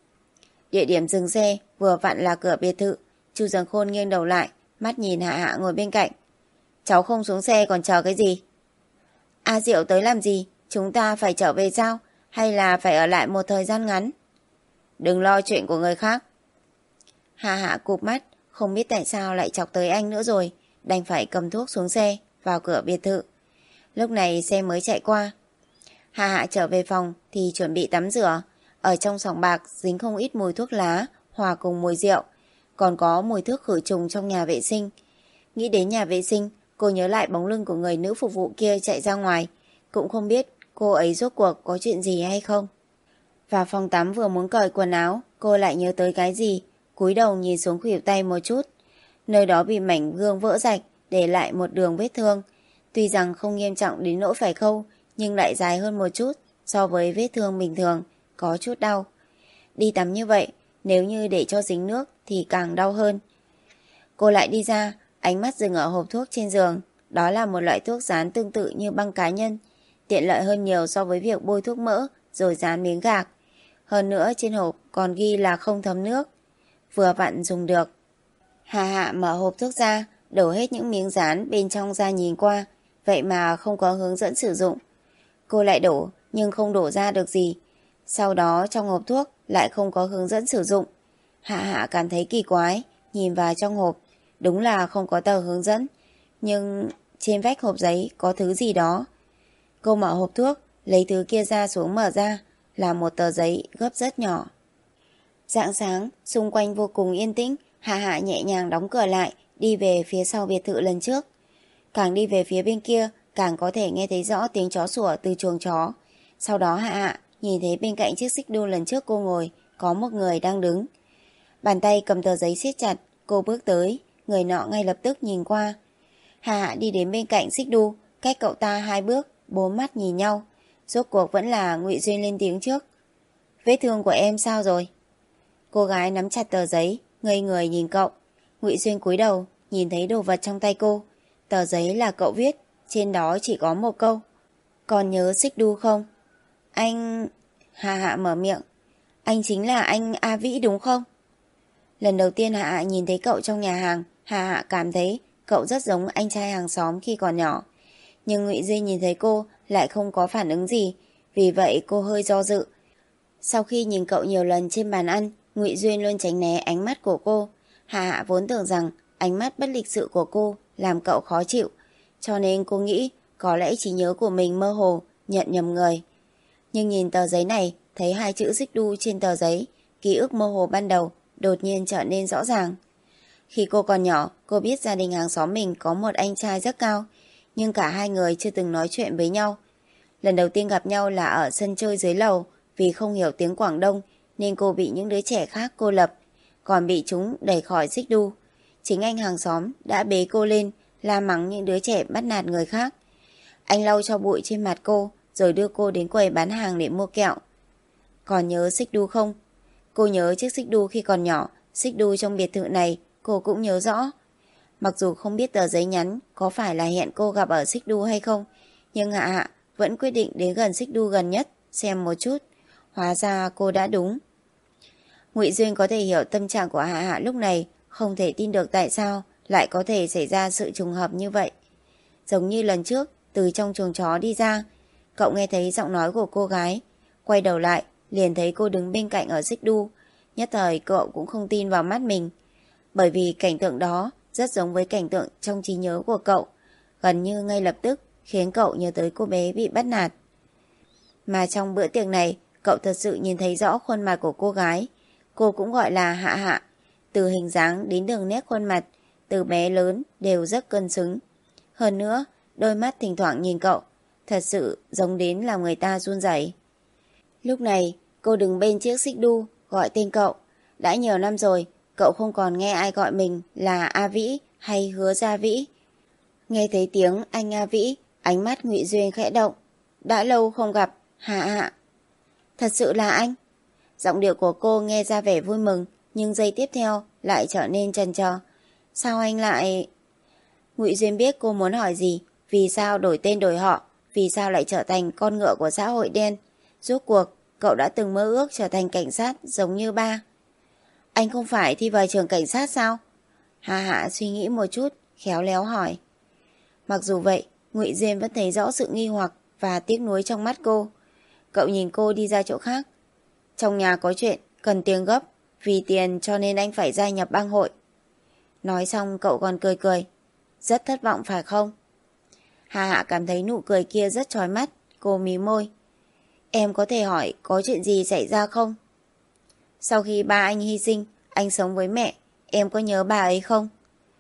Địa điểm dừng xe vừa vặn là cửa biệt thự. Chu Dần Khôn nghiêng đầu lại, mắt nhìn Hạ Hạ ngồi bên cạnh. Cháu không xuống xe còn chờ cái gì? A Diệu tới làm gì? Chúng ta phải trở về sao? Hay là phải ở lại một thời gian ngắn? Đừng lo chuyện của người khác. Hạ Hạ cụp mắt, không biết tại sao lại chọc tới anh nữa rồi, đành phải cầm thuốc xuống xe, vào cửa biệt thự. Lúc này xe mới chạy qua. Hạ Hạ trở về phòng thì chuẩn bị tắm rửa. Ở trong sòng bạc dính không ít mùi thuốc lá, hòa cùng mùi rượu, còn có mùi thuốc khử trùng trong nhà vệ sinh. Nghĩ đến nhà vệ sinh, cô nhớ lại bóng lưng của người nữ phục vụ kia chạy ra ngoài, cũng không biết cô ấy rốt cuộc có chuyện gì hay không. Vào phòng tắm vừa muốn cởi quần áo, cô lại nhớ tới cái gì, cúi đầu nhìn xuống khuỷu tay một chút. Nơi đó bị mảnh gương vỡ rạch, để lại một đường vết thương. Tuy rằng không nghiêm trọng đến nỗi phải khâu, nhưng lại dài hơn một chút so với vết thương bình thường, có chút đau. Đi tắm như vậy, nếu như để cho dính nước thì càng đau hơn. Cô lại đi ra, ánh mắt dừng ở hộp thuốc trên giường. Đó là một loại thuốc dán tương tự như băng cá nhân, tiện lợi hơn nhiều so với việc bôi thuốc mỡ rồi dán miếng gạc. Hơn nữa trên hộp còn ghi là không thấm nước, vừa vặn dùng được. Hà Hạ mở hộp thuốc ra, đổ hết những miếng dán bên trong ra nhìn qua, vậy mà không có hướng dẫn sử dụng. Cô lại đổ nhưng không đổ ra được gì. Sau đó trong hộp thuốc lại không có hướng dẫn sử dụng. Hạ Hạ cảm thấy kỳ quái, nhìn vào trong hộp, đúng là không có tờ hướng dẫn, nhưng trên vách hộp giấy có thứ gì đó. Cô mở hộp thuốc, lấy thứ kia ra xuống mở ra, là một tờ giấy gấp rất nhỏ. Rạng sáng, xung quanh vô cùng yên tĩnh, Hạ Hạ nhẹ nhàng đóng cửa lại, đi về phía sau biệt thự lần trước. Càng đi về phía bên kia, càng có thể nghe thấy rõ tiếng chó sủa từ chuồng chó. Sau đó Hạ Hạ nhìn thấy bên cạnh chiếc xích đu lần trước cô ngồi, có một người đang đứng. Bàn tay cầm tờ giấy siết chặt, cô bước tới, người nọ ngay lập tức nhìn qua. Hạ Hạ đi đến bên cạnh xích đu, cách cậu ta hai bước, bốn mắt nhìn nhau. Rốt cuộc vẫn là Ngụy Duyên lên tiếng trước. Vết thương của em sao rồi? Cô gái nắm chặt tờ giấy, ngây người nhìn cậu. Ngụy Duyên cúi đầu, nhìn thấy đồ vật trong tay cô. Tờ giấy là cậu viết, trên đó chỉ có một câu. Còn nhớ xích đu không? Anh... Hạ Hạ mở miệng. Anh chính là anh A Vĩ đúng không? Lần đầu tiên Hạ Hạ nhìn thấy cậu trong nhà hàng, Hạ Hạ cảm thấy cậu rất giống anh trai hàng xóm khi còn nhỏ. Nhưng Ngụy Duyên nhìn thấy cô lại không có phản ứng gì, vì vậy cô hơi do dự. Sau khi nhìn cậu nhiều lần trên bàn ăn, Ngụy Duyên luôn tránh né ánh mắt của cô. Hạ Hạ vốn tưởng rằng ánh mắt bất lịch sự của cô làm cậu khó chịu, cho nên cô nghĩ có lẽ trí nhớ của mình mơ hồ, nhận nhầm người. Nhưng nhìn tờ giấy này, thấy hai chữ xích đu trên tờ giấy, ký ức mơ hồ ban đầu đột nhiên trở nên rõ ràng. Khi cô còn nhỏ, cô biết gia đình hàng xóm mình có một anh trai rất cao, nhưng cả hai người chưa từng nói chuyện với nhau. Lần đầu tiên gặp nhau là ở sân chơi dưới lầu, vì không hiểu tiếng Quảng Đông nên cô bị những đứa trẻ khác cô lập, còn bị chúng đẩy khỏi xích đu. Chính anh hàng xóm đã bế cô lên, la mắng những đứa trẻ bắt nạt người khác. Anh lau cho bụi trên mặt cô, rồi đưa cô đến quầy bán hàng để mua kẹo. Còn nhớ xích đu không? Cô nhớ chiếc xích đu khi còn nhỏ, xích đu trong biệt thự này cô cũng nhớ rõ. Mặc dù không biết tờ giấy nhắn có phải là hẹn cô gặp ở xích đu hay không, nhưng Hạ Hạ vẫn quyết định đến gần xích đu gần nhất xem một chút. Hóa ra cô đã đúng. Ngụy Duyên có thể hiểu tâm trạng của Hạ Hạ lúc này, không thể tin được tại sao lại có thể xảy ra sự trùng hợp như vậy. Giống như lần trước, từ trong chuồng chó đi ra, cậu nghe thấy giọng nói của cô gái, quay đầu lại liền thấy cô đứng bên cạnh ở xích đu. Nhất thời cậu cũng không tin vào mắt mình, bởi vì cảnh tượng đó rất giống với cảnh tượng trong trí nhớ của cậu, gần như ngay lập tức khiến cậu nhớ tới cô bé bị bắt nạt. Mà trong bữa tiệc này, cậu thật sự nhìn thấy rõ khuôn mặt của cô gái. Cô cũng gọi là Hạ Hạ. Từ hình dáng đến đường nét khuôn mặt, từ bé lớn đều rất cân xứng. Hơn nữa, đôi mắt thỉnh thoảng nhìn cậu, thật sự giống đến làm người ta run rẩy. Lúc này, cô đứng bên chiếc xích đu, gọi tên cậu. Đã nhiều năm rồi, cậu không còn nghe ai gọi mình là A Vĩ hay Hứa Gia Vĩ. Nghe thấy tiếng anh A Vĩ, ánh mắt Ngụy Duyên khẽ động. Đã lâu không gặp, Hạ Hạ. Thật sự là anh. Giọng điệu của cô nghe ra vẻ vui mừng, nhưng giây tiếp theo lại trở nên chần chờ. Sao anh lại... Ngụy Duyên biết cô muốn hỏi gì, vì sao đổi tên đổi họ, vì sao lại trở thành con ngựa của xã hội đen. Rốt cuộc, cậu đã từng mơ ước trở thành cảnh sát giống như ba. Anh không phải thi vào trường cảnh sát sao? Hạ Hạ suy nghĩ một chút, khéo léo hỏi. Mặc dù vậy, Ngụy Duyên vẫn thấy rõ sự nghi hoặc và tiếc nuối trong mắt cô. Cậu nhìn cô đi ra chỗ khác. Trong nhà có chuyện, cần tiền gấp, vì tiền cho nên anh phải gia nhập bang hội. Nói xong cậu còn cười cười. Rất thất vọng phải không? Hà Hạ cảm thấy nụ cười kia rất chói mắt. Cô mí môi. Em có thể hỏi có chuyện gì xảy ra không? Sau khi ba anh hy sinh, anh sống với mẹ. Em có nhớ bà ấy không?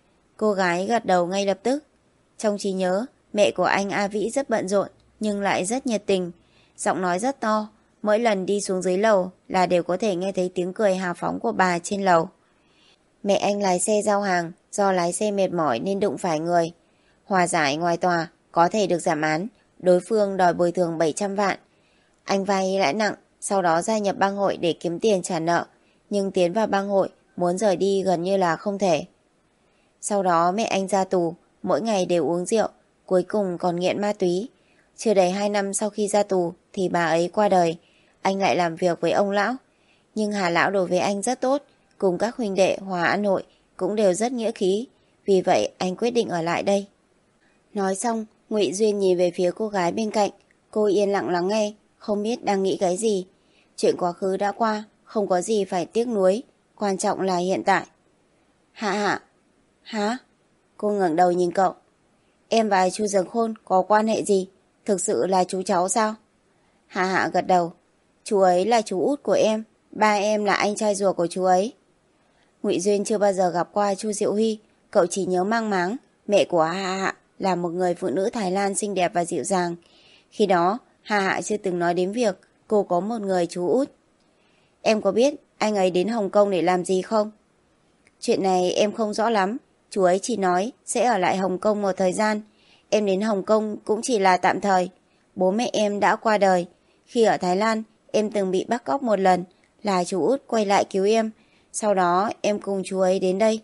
Cô gái gật đầu ngay lập tức. Trong trí nhớ, mẹ của anh A Vĩ rất bận rộn, nhưng lại rất nhiệt tình. Giọng nói rất to. Mỗi lần đi xuống dưới lầu là đều có thể nghe thấy tiếng cười hào phóng của bà trên lầu. Mẹ anh lái xe giao hàng, do lái xe mệt mỏi nên đụng phải người. Hòa giải ngoài tòa, có thể được giảm án. Đối phương đòi bồi thường bảy trăm vạn. Anh vay lãi nặng, sau đó gia nhập bang hội để kiếm tiền trả nợ. Nhưng tiến vào bang hội, muốn rời đi gần như là không thể. Sau đó mẹ anh ra tù, mỗi ngày đều uống rượu, cuối cùng còn nghiện ma túy. Chưa đầy hai năm sau khi ra tù thì bà ấy qua đời. Anh lại làm việc với ông lão. Nhưng Hà lão đối với anh rất tốt, cùng các huynh đệ Hòa An Hội cũng đều rất nghĩa khí. Vì vậy anh quyết định ở lại đây. Nói xong, Ngụy Duyên nhìn về phía cô gái bên cạnh. Cô yên lặng lắng nghe, không biết đang nghĩ cái gì. Chuyện quá khứ đã qua, không có gì phải tiếc nuối. Quan trọng là hiện tại. Hạ Hạ. Hả? Cô ngẩng đầu nhìn cậu. Em và chú Dường Khôn có quan hệ gì? Thực sự là chú cháu sao? Hạ Hạ gật đầu. Chú ấy là chú út của em. Ba em là anh trai ruột của chú ấy. Ngụy Duyên chưa bao giờ gặp qua Chu Diệu Huy. Cậu chỉ nhớ mang máng. Mẹ của Hạ Hạ là một người phụ nữ Thái Lan xinh đẹp và dịu dàng. Khi đó, Hạ Hạ chưa từng nói đến việc cô có một người chú út. Em có biết anh ấy đến Hồng Kông để làm gì không? Chuyện này em không rõ lắm. Chú ấy chỉ nói sẽ ở lại Hồng Kông một thời gian. Em đến Hồng Kông cũng chỉ là tạm thời. Bố mẹ em đã qua đời. Khi ở Thái Lan, em từng bị bắt cóc một lần. Là chú út quay lại cứu em. Sau đó em cùng chú ấy đến đây.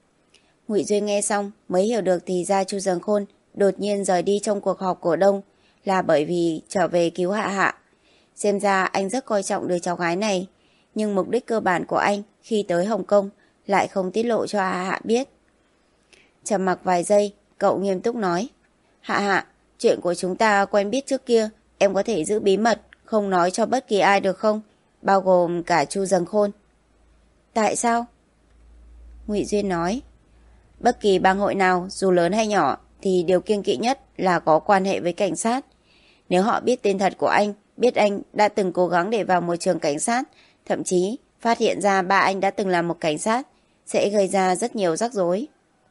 Ngụy Duyên nghe xong mới hiểu được thì ra Chu Dường Khôn đột nhiên rời đi trong cuộc họp cổ đông là bởi vì trở về cứu Hạ Hạ. Xem ra anh rất coi trọng đứa cháu gái này. Nhưng mục đích cơ bản của anh khi tới Hồng Kông lại không tiết lộ cho Hạ Hạ biết. Trầm mặc vài giây, cậu nghiêm túc nói. Hạ Hạ, chuyện của chúng ta quen biết trước kia, em có thể giữ bí mật, không nói cho bất kỳ ai được không? Bao gồm cả Chu Dường Khôn. Tại sao? Ngụy Duyên nói. Bất kỳ bang hội nào, dù lớn hay nhỏ, thì điều kiêng kỵ nhất là có quan hệ với cảnh sát. Nếu họ biết tên thật của anh, biết anh đã từng cố gắng để vào một trường cảnh sát, thậm chí phát hiện ra ba anh đã từng là một cảnh sát, sẽ gây ra rất nhiều rắc rối.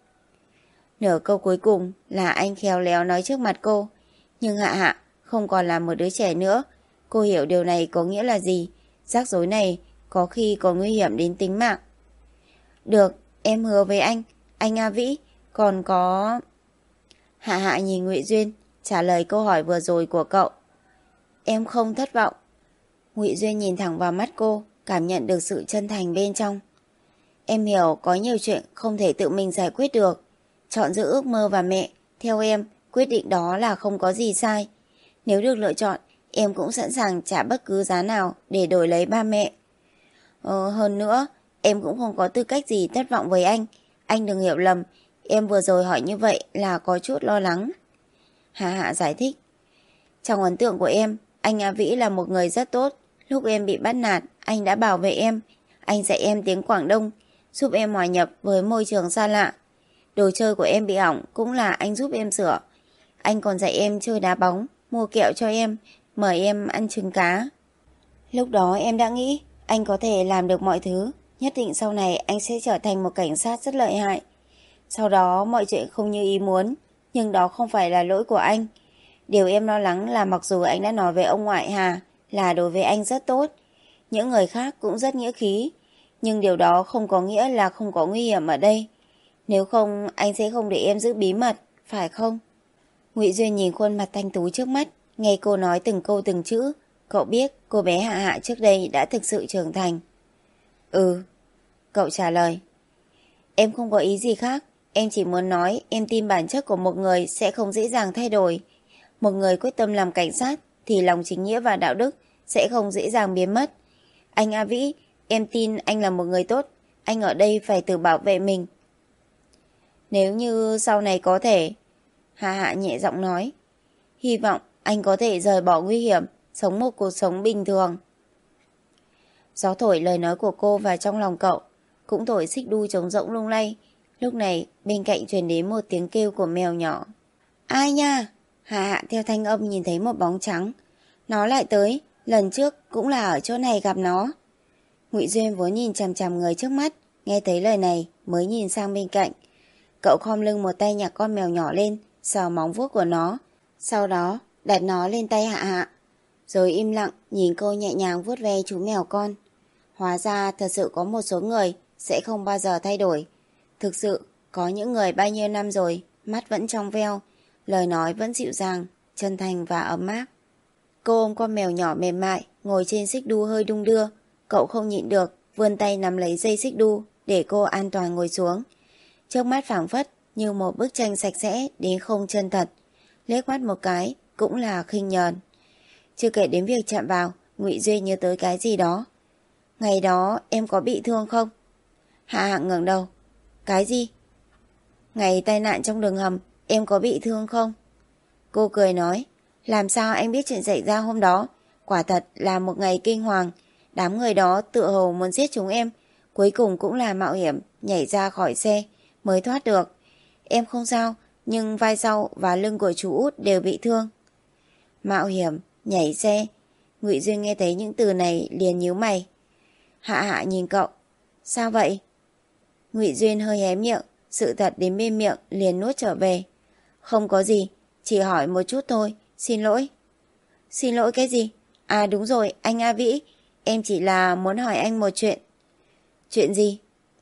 Nửa câu cuối cùng là anh khéo léo nói trước mặt cô. Nhưng Hạ Hạ không còn là một đứa trẻ nữa. Cô hiểu điều này có nghĩa là gì. Rắc rối này có khi có nguy hiểm đến tính mạng. Được, em hứa với anh. Anh A Vĩ, còn có... Hạ Hạ nhìn Ngụy Duyên, trả lời câu hỏi vừa rồi của cậu. Em không thất vọng. Ngụy Duyên nhìn thẳng vào mắt cô, cảm nhận được sự chân thành bên trong. Em hiểu có nhiều chuyện không thể tự mình giải quyết được. Chọn giữa ước mơ và mẹ, theo em, quyết định đó là không có gì sai. Nếu được lựa chọn, em cũng sẵn sàng trả bất cứ giá nào để đổi lấy ba mẹ. Ờ, hơn nữa, em cũng không có tư cách gì thất vọng với anh. Anh đừng hiểu lầm, em vừa rồi hỏi như vậy là có chút lo lắng. Hạ Hạ giải thích. Trong ấn tượng của em, anh A Vĩ là một người rất tốt. Lúc em bị bắt nạt, anh đã bảo vệ em. Anh dạy em tiếng Quảng Đông, giúp em hòa nhập với môi trường xa lạ. Đồ chơi của em bị hỏng cũng là anh giúp em sửa. Anh còn dạy em chơi đá bóng, mua kẹo cho em, mời em ăn trứng cá. Lúc đó em đã nghĩ anh có thể làm được mọi thứ. Nhất định sau này anh sẽ trở thành một cảnh sát rất lợi hại. Sau đó mọi chuyện không như ý muốn, nhưng đó không phải là lỗi của anh. Điều em lo lắng là mặc dù anh đã nói với ông ngoại Hà là đối với anh rất tốt, những người khác cũng rất nghĩa khí, nhưng điều đó không có nghĩa là không có nguy hiểm ở đây. Nếu không, anh sẽ không để em giữ bí mật, phải không? Ngụy Duyên nhìn khuôn mặt thanh tú trước mắt, nghe cô nói từng câu từng chữ. Cậu biết cô bé Hạ Hạ trước đây đã thực sự trưởng thành. Ừ, cậu trả lời. Em không có ý gì khác. Em chỉ muốn nói em tin bản chất của một người sẽ không dễ dàng thay đổi. Một người quyết tâm làm cảnh sát thì lòng chính nghĩa và đạo đức sẽ không dễ dàng biến mất. Anh A Vĩ, em tin anh là một người tốt. Anh ở đây phải tự bảo vệ mình. Nếu như sau này có thể... Hạ Hạ nhẹ giọng nói. Hy vọng anh có thể rời bỏ nguy hiểm, sống một cuộc sống bình thường. Gió thổi lời nói của cô vào trong lòng cậu, cũng thổi xích đu trống rỗng lung lay. Lúc này bên cạnh truyền đến một tiếng kêu của mèo nhỏ. Ai nha? Hạ Hạ theo thanh âm nhìn thấy một bóng trắng. Nó lại tới, lần trước cũng là ở chỗ này gặp nó. Ngụy Duyên vốn nhìn chằm chằm người trước mắt, nghe thấy lời này mới nhìn sang bên cạnh. Cậu khom lưng một tay nhặt con mèo nhỏ lên, sờ móng vuốt của nó, sau đó đặt nó lên tay Hạ Hạ, rồi im lặng nhìn cô nhẹ nhàng vuốt ve chú mèo con. Hóa ra thật sự có một số người sẽ không bao giờ thay đổi. Thực sự có những người bao nhiêu năm rồi, mắt vẫn trong veo, lời nói vẫn dịu dàng, chân thành và ấm áp. Cô ôm con mèo nhỏ mềm mại, ngồi trên xích đu hơi đung đưa. Cậu không nhịn được, vươn tay nắm lấy dây xích đu để cô an toàn ngồi xuống. Trước mắt phảng phất như một bức tranh sạch sẽ đến không chân thật. Liếc mắt một cái cũng là khinh nhờn. Chưa kể đến việc chạm vào, Ngụy Duyên nhớ tới cái gì đó. Ngày đó em có bị thương không? Hạ Hạ ngẩng đầu. Cái gì? Ngày tai nạn trong đường hầm, em có bị thương không? Cô cười nói. Làm sao anh biết chuyện xảy ra hôm đó? Quả thật là một ngày kinh hoàng. Đám người đó tự hồ muốn giết chúng em, cuối cùng cũng là mạo hiểm nhảy ra khỏi xe mới thoát được. Em không sao, nhưng vai sau và lưng của chú út đều bị thương. Mạo hiểm, nhảy xe. Ngụy Duyên nghe thấy những từ này liền nhíu mày. Hạ Hạ nhìn cậu. Sao vậy? Ngụy Duyên hơi hé miệng, sự thật đến bên miệng liền nuốt trở về. Không có gì, chỉ hỏi một chút thôi, xin lỗi. Xin lỗi cái gì? À đúng rồi, anh A Vĩ, em chỉ là muốn hỏi anh một chuyện. Chuyện gì?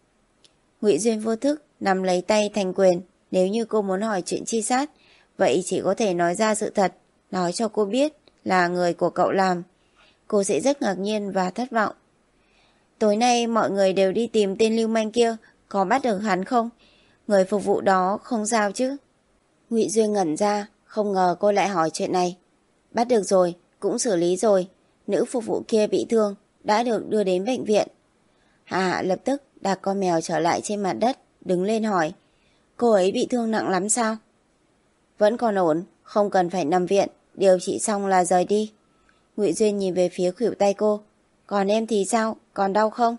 Ngụy Duyên vô thức nắm lấy tay thành quyền. Nếu như cô muốn hỏi chuyện chi sát, vậy chỉ có thể nói ra sự thật, nói cho cô biết là người của cậu làm. Cô sẽ rất ngạc nhiên và thất vọng. Tối nay mọi người đều đi tìm tên lưu manh kia, có bắt được hắn không? Người phục vụ đó không sao chứ? Ngụy Duyên ngẩn ra, không ngờ cô lại hỏi chuyện này. Bắt được rồi, cũng xử lý rồi. Nữ phục vụ kia bị thương, đã được đưa đến bệnh viện. Hạ Hạ lập tức đặt con mèo trở lại trên mặt đất, đứng lên hỏi. Cô ấy bị thương nặng lắm sao? Vẫn còn ổn, không cần phải nằm viện, điều trị xong là rời đi. Ngụy Duyên nhìn về phía khuỷu tay cô. Còn em thì sao, còn đau không?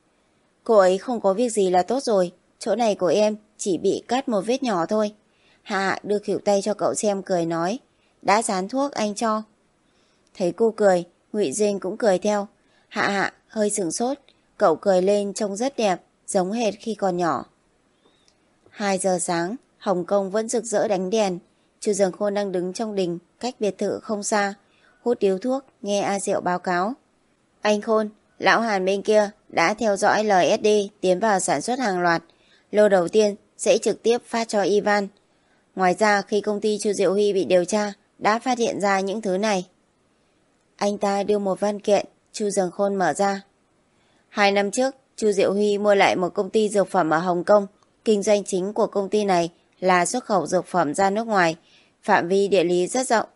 Cô ấy không có việc gì là tốt rồi, chỗ này của em chỉ bị cắt một vết nhỏ thôi. Hạ Hạ đưa khuỷu tay cho cậu xem, cười nói. Đã dán thuốc anh cho. Thấy cô cười, Ngụy Duyên cũng cười theo. Hạ Hạ hơi sửng sốt, cậu cười lên trông rất đẹp, giống hệt khi còn nhỏ. Hai giờ sáng, Hồng Kông vẫn rực rỡ đánh đèn. Chu Dường Khôn đang đứng trong đình, cách biệt thự không xa, hút điếu thuốc, nghe A Diệu báo cáo. Anh Khôn, lão Hàn bên kia đã theo dõi lờ ét đê tiến vào sản xuất hàng loạt. Lô đầu tiên sẽ trực tiếp phát cho Ivan. Ngoài ra, khi công ty Chu Diệu Huy bị điều tra, đã phát hiện ra những thứ này. Anh ta đưa một văn kiện, Chu Dường Khôn mở ra. Hai năm trước, Chu Diệu Huy mua lại một công ty dược phẩm ở Hồng Kông. Kinh doanh chính của công ty này là xuất khẩu dược phẩm ra nước ngoài, phạm vi địa lý rất rộng.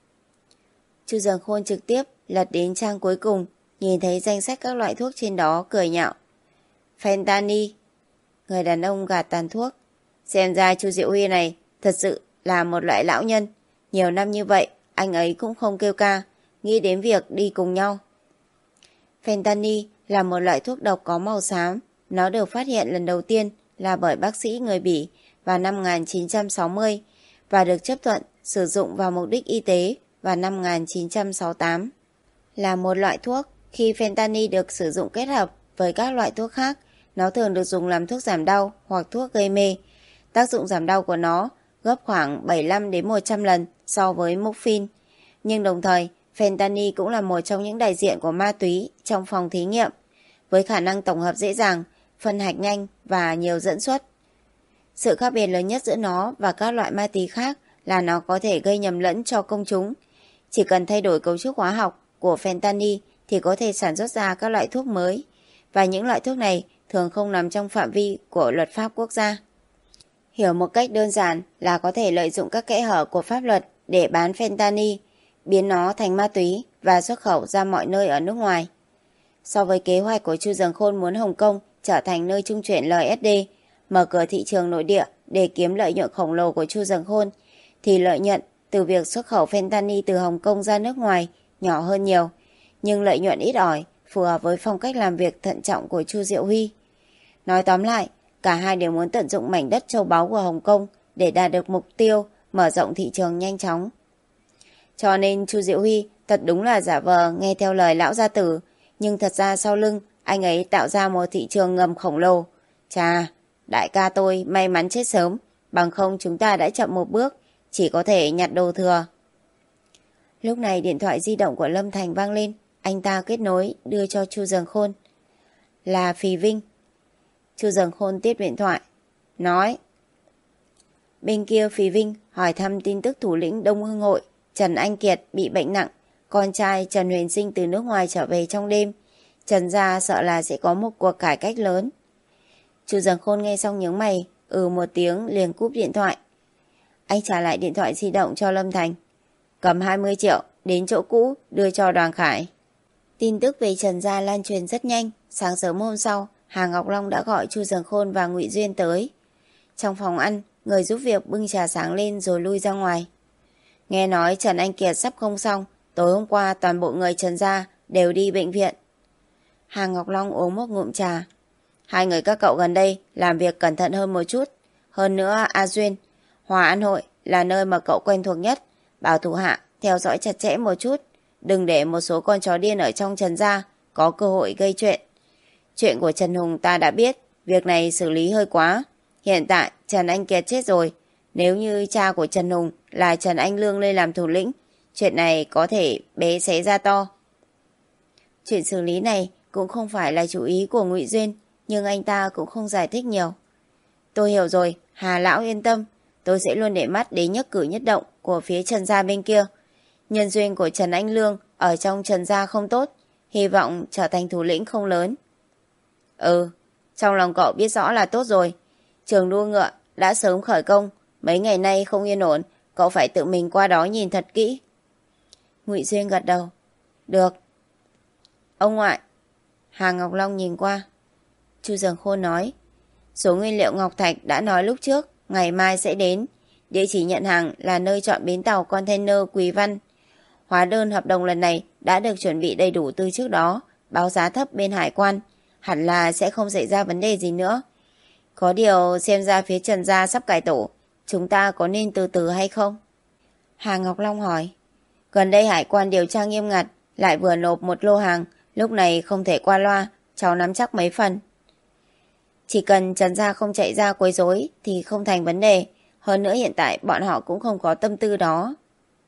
Chu Dường Khôn trực tiếp lật đến trang cuối cùng, nhìn thấy danh sách các loại thuốc trên đó, cười nhạo. Fentanyl. Người đàn ông gạt tàn thuốc. Xem ra Chu Diệu Huy này thật sự là một loại lão nhân. Nhiều năm như vậy, anh ấy cũng không kêu ca, nghĩ đến việc đi cùng nhau. Fentanyl là một loại thuốc độc có màu xám. Nó được phát hiện lần đầu tiên là bởi bác sĩ người Bỉ vào năm một nghìn chín trăm sáu mươi và được chấp thuận sử dụng vào mục đích y tế vào năm một nghìn chín trăm sáu mươi tám. Là một loại thuốc, khi Fentanyl được sử dụng kết hợp với các loại thuốc khác, nó thường được dùng làm thuốc giảm đau hoặc thuốc gây mê. Tác dụng giảm đau của nó gấp khoảng bảy mươi lăm đến một trăm lần so với morphine. Nhưng đồng thời, Fentanyl cũng là một trong những đại diện của ma túy trong phòng thí nghiệm, với khả năng tổng hợp dễ dàng, phân hạch nhanh và nhiều dẫn xuất. Sự khác biệt lớn nhất giữa nó và các loại ma túy khác là nó có thể gây nhầm lẫn cho công chúng. Chỉ cần thay đổi cấu trúc hóa học của Fentanyl thì có thể sản xuất ra các loại thuốc mới, và những loại thuốc này thường không nằm trong phạm vi của luật pháp quốc gia. Hiểu một cách đơn giản là có thể lợi dụng các kẽ hở của pháp luật để bán Fentanyl, biến nó thành ma túy và xuất khẩu ra mọi nơi ở nước ngoài. So với kế hoạch của Chu Dường Khôn muốn Hồng Kông trở thành nơi trung chuyển lờ ét đê, mở cửa thị trường nội địa để kiếm lợi nhuận khổng lồ của Chu Dường Khôn, thì lợi nhuận từ việc xuất khẩu fentanyl từ Hồng Kông ra nước ngoài nhỏ hơn nhiều, nhưng lợi nhuận ít ỏi, phù hợp với phong cách làm việc thận trọng của Chu Diệu Huy. Nói tóm lại, cả hai đều muốn tận dụng mảnh đất châu báu của Hồng Kông để đạt được mục tiêu mở rộng thị trường nhanh chóng. Cho nên Chu Diệu Huy thật đúng là giả vờ nghe theo lời lão gia tử, nhưng thật ra sau lưng anh ấy tạo ra một thị trường ngầm khổng lồ. Chà, đại ca tôi may mắn chết sớm, bằng không chúng ta đã chậm một bước, chỉ có thể nhặt đồ thừa. Lúc này điện thoại di động của Lâm Thành vang lên, anh ta kết nối đưa cho Chu Dường Khôn. Là Phì Vinh. Chu Dường Khôn tiếp điện thoại, nói. Bên kia Phì Vinh hỏi thăm tin tức thủ lĩnh Đông Hưng Hội Trần Anh Kiệt bị bệnh nặng, con trai Trần Huyền Sinh từ nước ngoài trở về trong đêm. Trần gia sợ là sẽ có một cuộc cải cách lớn. Chu Dường Khôn nghe xong nhướng mày, ừ một tiếng liền cúp điện thoại. Anh trả lại điện thoại di động cho Lâm Thành. Cầm hai mươi triệu đến chỗ cũ đưa cho Đoàn Khải. Tin tức về Trần gia lan truyền rất nhanh. Sáng sớm hôm sau, Hà Ngọc Long đã gọi Chu Dường Khôn và Ngụy Duyên tới. Trong phòng ăn, người giúp việc bưng trà sáng lên rồi lui ra ngoài. Nghe nói Trần Anh Kiệt sắp không xong, tối hôm qua toàn bộ người Trần gia đều đi bệnh viện. Hà Ngọc Long uống một ngụm trà. Hai người các cậu gần đây làm việc cẩn thận hơn một chút. Hơn nữa A Duyên, Hòa An Hội là nơi mà cậu quen thuộc nhất. Bảo thủ hạ theo dõi chặt chẽ một chút. Đừng để một số con chó điên ở trong Trần gia có cơ hội gây chuyện. Chuyện của Trần Hùng ta đã biết, việc này xử lý hơi quá. Hiện tại Trần Anh Kiệt chết rồi. Nếu như cha của Trần Hùng là Trần Anh Lương lên làm thủ lĩnh, chuyện này có thể bé xé ra to. Chuyện xử lý này cũng không phải là chủ ý của Ngụy Duyên, nhưng anh ta cũng không giải thích nhiều. Tôi hiểu rồi, Hà lão yên tâm, tôi sẽ luôn để mắt đến nhất cử nhất động của phía Trần gia bên kia. Nhân duyên của Trần Anh Lương ở trong Trần gia không tốt, hy vọng trở thành thủ lĩnh không lớn. Ừ, trong lòng cậu biết rõ là tốt rồi. Trường đua ngựa đã sớm khởi công, mấy ngày nay không yên ổn, cậu phải tự mình qua đó nhìn thật kỹ. Ngụy Duyên gật đầu. Được. Ông ngoại. Hà Ngọc Long nhìn qua. Chu Dường Khôn nói. Số nguyên liệu ngọc thạch đã nói lúc trước, ngày mai sẽ đến. Địa chỉ nhận hàng là nơi chọn bến tàu container Quỳ Văn. Hóa đơn hợp đồng lần này đã được chuẩn bị đầy đủ từ trước đó, báo giá thấp bên hải quan. Hẳn là sẽ không xảy ra vấn đề gì nữa. Có điều xem ra phía Trần gia sắp cải tổ, chúng ta có nên từ từ hay không? Hà Ngọc Long hỏi. Gần đây hải quan điều tra nghiêm ngặt, lại vừa nộp một lô hàng, lúc này không thể qua loa, cháu nắm chắc mấy phần. Chỉ cần Trần gia không chạy ra quấy rối thì không thành vấn đề, hơn nữa hiện tại bọn họ cũng không có tâm tư đó.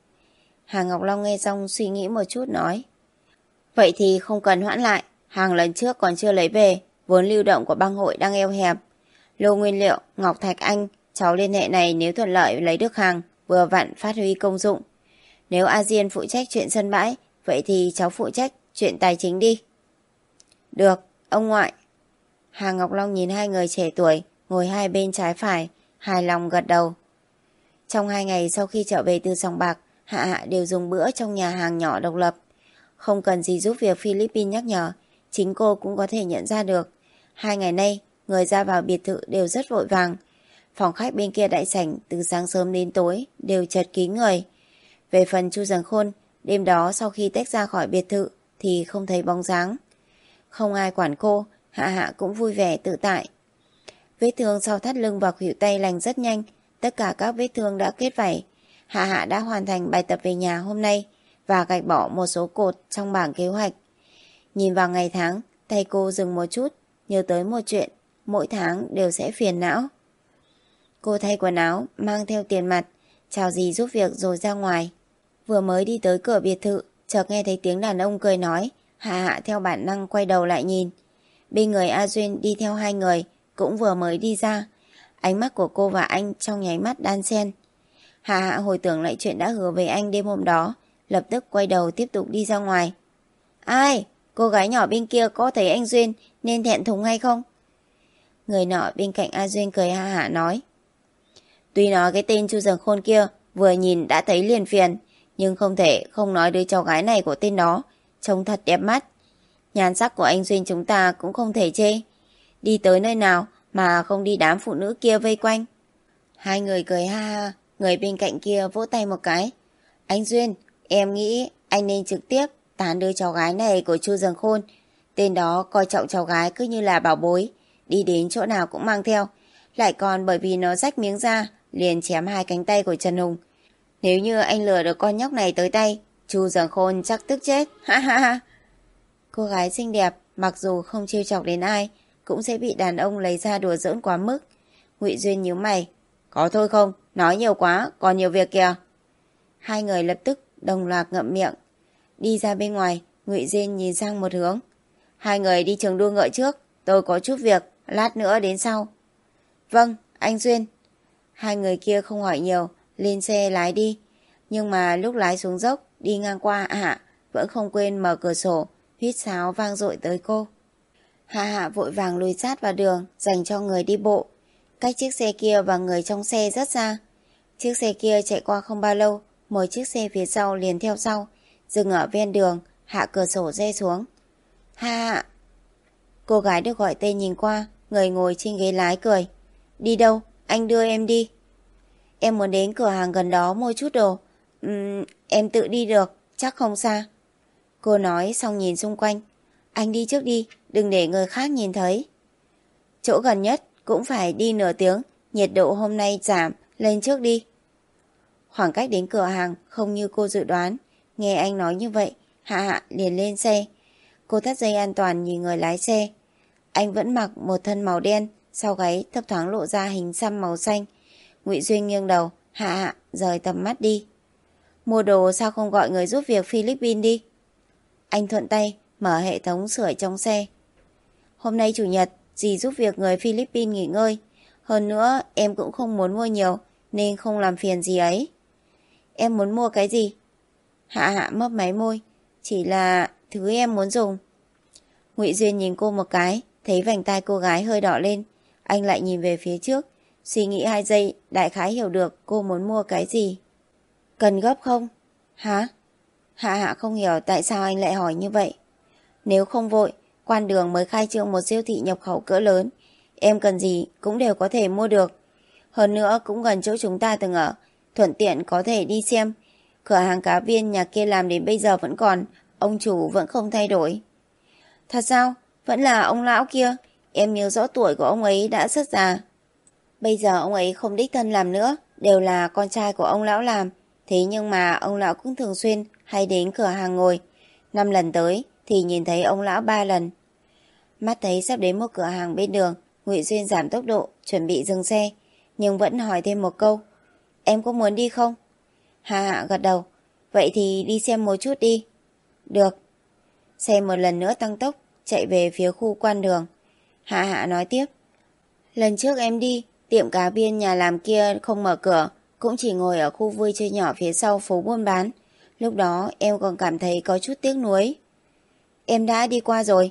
Hà Ngọc Long nghe xong suy nghĩ một chút nói. Vậy thì không cần hoãn lại, hàng lần trước còn chưa lấy về, vốn lưu động của bang hội đang eo hẹp. Lô nguyên liệu, Ngọc Thạch Anh, cháu liên hệ này nếu thuận lợi lấy được hàng, vừa vặn phát huy công dụng. Nếu A Diên phụ trách chuyện sân bãi, vậy thì cháu phụ trách chuyện tài chính đi. Được, ông ngoại. Hà Ngọc Long nhìn hai người trẻ tuổi, ngồi hai bên trái phải, hài lòng gật đầu. Trong hai ngày sau khi trở về từ sòng bạc, Hạ Hạ đều dùng bữa trong nhà hàng nhỏ độc lập. Không cần gì giúp việc Philippines nhắc nhở, chính cô cũng có thể nhận ra được. Hai ngày nay, người ra vào biệt thự đều rất vội vàng. Phòng khách bên kia đại sảnh từ sáng sớm đến tối đều chật kín người. Về phần Chu Dường Khôn, đêm đó sau khi tách ra khỏi biệt thự thì không thấy bóng dáng. Không ai quản cô, Hạ Hạ cũng vui vẻ tự tại. Vết thương sau thắt lưng và khuỷu tay lành rất nhanh, tất cả các vết thương đã kết vảy. Hạ Hạ đã hoàn thành bài tập về nhà hôm nay và gạch bỏ một số cột trong bảng kế hoạch. Nhìn vào ngày tháng, tay cô dừng một chút, nhớ tới một chuyện, mỗi tháng đều sẽ phiền não. Cô thay quần áo, mang theo tiền mặt, chào dì giúp việc rồi ra ngoài. Vừa mới đi tới cửa biệt thự, chợt nghe thấy tiếng đàn ông cười nói, Hạ Hạ theo bản năng quay đầu lại nhìn. Bên người A Duyên đi theo hai người, cũng vừa mới đi ra. Ánh mắt của cô và anh trong nháy mắt đan xen. Hạ Hạ hồi tưởng lại chuyện đã hứa với anh đêm hôm đó, lập tức quay đầu tiếp tục đi ra ngoài. Ai? Cô gái nhỏ bên kia có thấy anh Duyên nên thẹn thùng hay không? Người nọ bên cạnh A Duyên cười ha hả nói. Tuy nói cái tên Chu Dường Khôn kia vừa nhìn đã thấy liền phiền, nhưng không thể không nói đứa cháu gái này của tên đó, trông thật đẹp mắt. Nhan sắc của anh Duyên chúng ta cũng không thể chê. Đi tới nơi nào mà không đi đám phụ nữ kia vây quanh. Hai người cười ha ha, Người bên cạnh kia vỗ tay một cái. Anh Duyên, em nghĩ anh nên trực tiếp tán đứa cháu gái này của Chu Dường Khôn. Tên đó coi trọng cháu gái cứ như là bảo bối, đi đến chỗ nào cũng mang theo. Lại còn bởi vì nó rách miếng da, liền chém hai cánh tay của Trần Hùng. Nếu như anh lừa được con nhóc này tới tay, Chu Dường Khôn chắc tức chết. Ha ha ha. Cô gái xinh đẹp, mặc dù không trêu chọc đến ai, cũng sẽ bị đàn ông lấy ra đùa giỡn quá mức. Ngụy Duyên nhíu mày. Có thôi không, nói nhiều quá, còn nhiều việc kìa. Hai người lập tức đồng loạt ngậm miệng. Đi ra bên ngoài, Ngụy Duyên nhìn sang một hướng. Hai người đi trường đua ngựa trước, tôi có chút việc, lát nữa đến sau. Vâng, anh Duyên. Hai người kia không hỏi nhiều, lên xe lái đi. Nhưng mà lúc lái xuống dốc, đi ngang qua Hạ, vẫn không quên mở cửa sổ, huýt sáo vang dội tới cô. Hạ Hạ vội vàng lùi sát vào đường, dành cho người đi bộ. Cách chiếc xe kia và người trong xe rất xa. Chiếc xe kia chạy qua không bao lâu, một chiếc xe phía sau liền theo sau, dừng ở ven đường, hạ cửa sổ re xuống. Hạ Hạ. Cô gái được gọi tên nhìn qua, người ngồi trên ghế lái cười. Đi đâu? Anh đưa em đi. Em muốn đến cửa hàng gần đó mua chút đồ. Uhm, em tự đi được, chắc không xa. Cô nói xong nhìn xung quanh. Anh đi trước đi, đừng để người khác nhìn thấy. Chỗ gần nhất cũng phải đi nửa tiếng, nhiệt độ hôm nay giảm, lên trước đi. Khoảng cách đến cửa hàng không như cô dự đoán. Nghe anh nói như vậy, Hạ Hạ liền lên xe. Cô thắt dây an toàn nhìn người lái xe. Anh vẫn mặc một thân màu đen, sau gáy thấp thoáng lộ ra hình xăm màu xanh. Ngụy Duyên nghiêng đầu, Hạ Hạ rời tầm mắt đi. Mua đồ sao không gọi người giúp việc Philippines đi? Anh thuận tay mở hệ thống sưởi trong xe. Hôm nay chủ nhật, dì giúp việc người Philippines nghỉ ngơi. Hơn nữa em cũng không muốn mua nhiều, nên không làm phiền gì ấy. Em muốn mua cái gì? Hạ Hạ mấp máy môi. Chỉ là thứ em muốn dùng. Ngụy Duyên nhìn cô một cái, thấy vành tai cô gái hơi đỏ lên. Anh lại nhìn về phía trước, suy nghĩ hai giây, đại khái hiểu được cô muốn mua cái gì. Cần gấp không? Hả? Hạ Hạ không hiểu tại sao anh lại hỏi như vậy. Nếu không vội, quan đường mới khai trương một siêu thị nhập khẩu cỡ lớn. Em cần gì cũng đều có thể mua được. Hơn nữa cũng gần chỗ chúng ta từng ở, thuận tiện có thể đi xem. Cửa hàng cá viên nhà kia làm đến bây giờ vẫn còn, ông chủ vẫn không thay đổi. Thật sao? Vẫn là ông lão kia. Em nhớ rõ tuổi của ông ấy đã rất già. Bây giờ ông ấy không đích thân làm nữa, đều là con trai của ông lão làm. Thế nhưng mà ông lão cũng thường xuyên hay đến cửa hàng ngồi. Năm lần tới thì nhìn thấy ông lão ba lần. Mắt thấy sắp đến một cửa hàng bên đường, Ngụy Duyên giảm tốc độ, chuẩn bị dừng xe, nhưng vẫn hỏi thêm một câu. Em có muốn đi không? Hạ Hạ gật đầu. Vậy thì đi xem một chút đi. Được. Xe một lần nữa tăng tốc, chạy về phía khu quan đường. Hạ Hạ nói tiếp. Lần trước em đi, tiệm cá viên nhà làm kia không mở cửa, cũng chỉ ngồi ở khu vui chơi nhỏ phía sau phố buôn bán. Lúc đó em còn cảm thấy có chút tiếc nuối. Em đã đi qua rồi.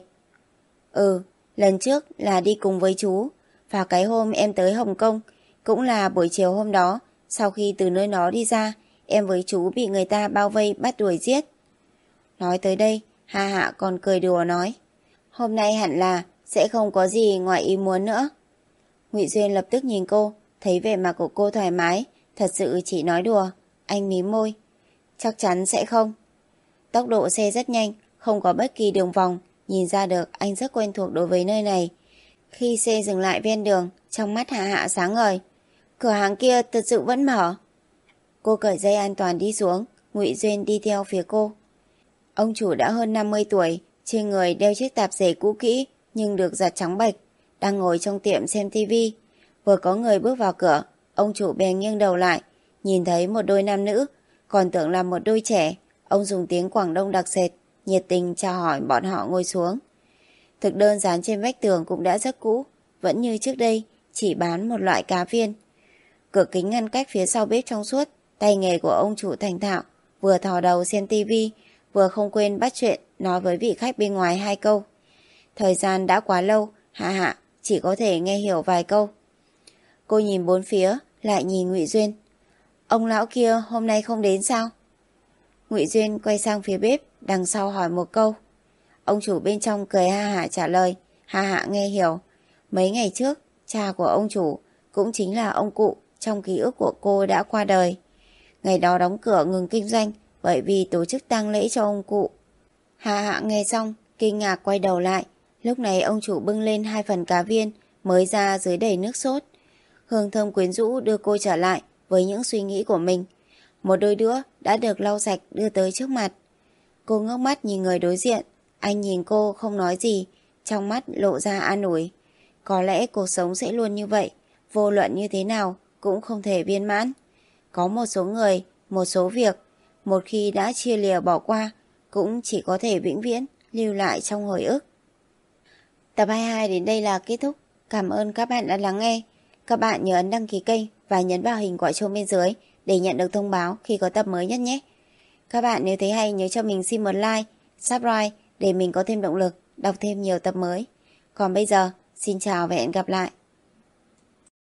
Ừ, lần trước là đi cùng với chú. Và cái hôm em tới Hồng Kông, cũng là buổi chiều hôm đó, sau khi từ nơi đó đi ra, em với chú bị người ta bao vây bắt đuổi giết. Nói tới đây, Hạ Hạ còn cười đùa nói. Hôm nay hẳn là sẽ không có gì ngoài ý muốn nữa. Ngụy Duyên lập tức nhìn cô, thấy vẻ mặt của cô thoải mái, thật sự chỉ nói đùa. Anh mím môi. Chắc chắn sẽ không. Tốc độ xe rất nhanh, không có bất kỳ đường vòng, nhìn ra được anh rất quen thuộc đối với nơi này. Khi xe dừng lại ven đường, trong mắt Hạ Hạ sáng ngời. Cửa hàng kia thật sự vẫn mở. Cô cởi dây an toàn đi xuống, Ngụy Duyên đi theo phía cô. Ông chủ đã hơn năm mươi tuổi, trên người đeo chiếc tạp dề cũ kỹ nhưng được giặt trắng bệch, đang ngồi trong tiệm xem tivi. Vừa có người bước vào cửa, ông chủ bèn nghiêng đầu lại, nhìn thấy một đôi nam nữ, còn tưởng là một đôi trẻ. Ông dùng tiếng Quảng Đông đặc sệt, nhiệt tình chào hỏi bọn họ ngồi xuống. Thực đơn dán trên vách tường cũng đã rất cũ, vẫn như trước đây, chỉ bán một loại cá viên. Cửa kính ngăn cách phía sau bếp trong suốt, tay nghề của ông chủ thành thạo, vừa thò đầu xem tivi, vừa không quên bắt chuyện nói với vị khách bên ngoài hai câu. Thời gian đã quá lâu, Hạ Hạ chỉ có thể nghe hiểu vài câu. Cô nhìn bốn phía, lại nhìn Ngụy Duyên. Ông lão kia hôm nay không đến sao? Ngụy Duyên quay sang phía bếp, đằng sau hỏi một câu. Ông chủ bên trong cười ha hả trả lời. Hạ Hạ nghe hiểu. Mấy ngày trước, cha của ông chủ cũng chính là ông cụ trong ký ức của cô đã qua đời. Ngày đó đóng cửa ngừng kinh doanh bởi vì tổ chức tang lễ cho ông cụ. Hạ Hạ nghe xong, kinh ngạc quay đầu lại. Lúc này ông chủ bưng lên hai phần cá viên mới ra dưới đầy nước sốt. Hương thơm quyến rũ đưa cô trở lại với những suy nghĩ của mình. Một đôi đũa đã được lau sạch đưa tới trước mặt. Cô ngước mắt nhìn người đối diện. Anh nhìn cô không nói gì, trong mắt lộ ra an ủi. Có lẽ cuộc sống sẽ luôn như vậy, vô luận như thế nào cũng không thể viên mãn. Có một số người, một số việc, một khi đã chia lìa bỏ qua, cũng chỉ có thể vĩnh viễn lưu lại trong hồi ức. Tập hai mươi hai đến đây là kết thúc. Cảm ơn các bạn đã lắng nghe. Các bạn nhớ ấn đăng ký kênh và nhấn vào hình quả chuông bên dưới để nhận được thông báo khi có tập mới nhất nhé. Các bạn nếu thấy hay nhớ cho mình xin một like, subscribe để mình có thêm động lực đọc thêm nhiều tập mới. Còn bây giờ, xin chào và hẹn gặp lại.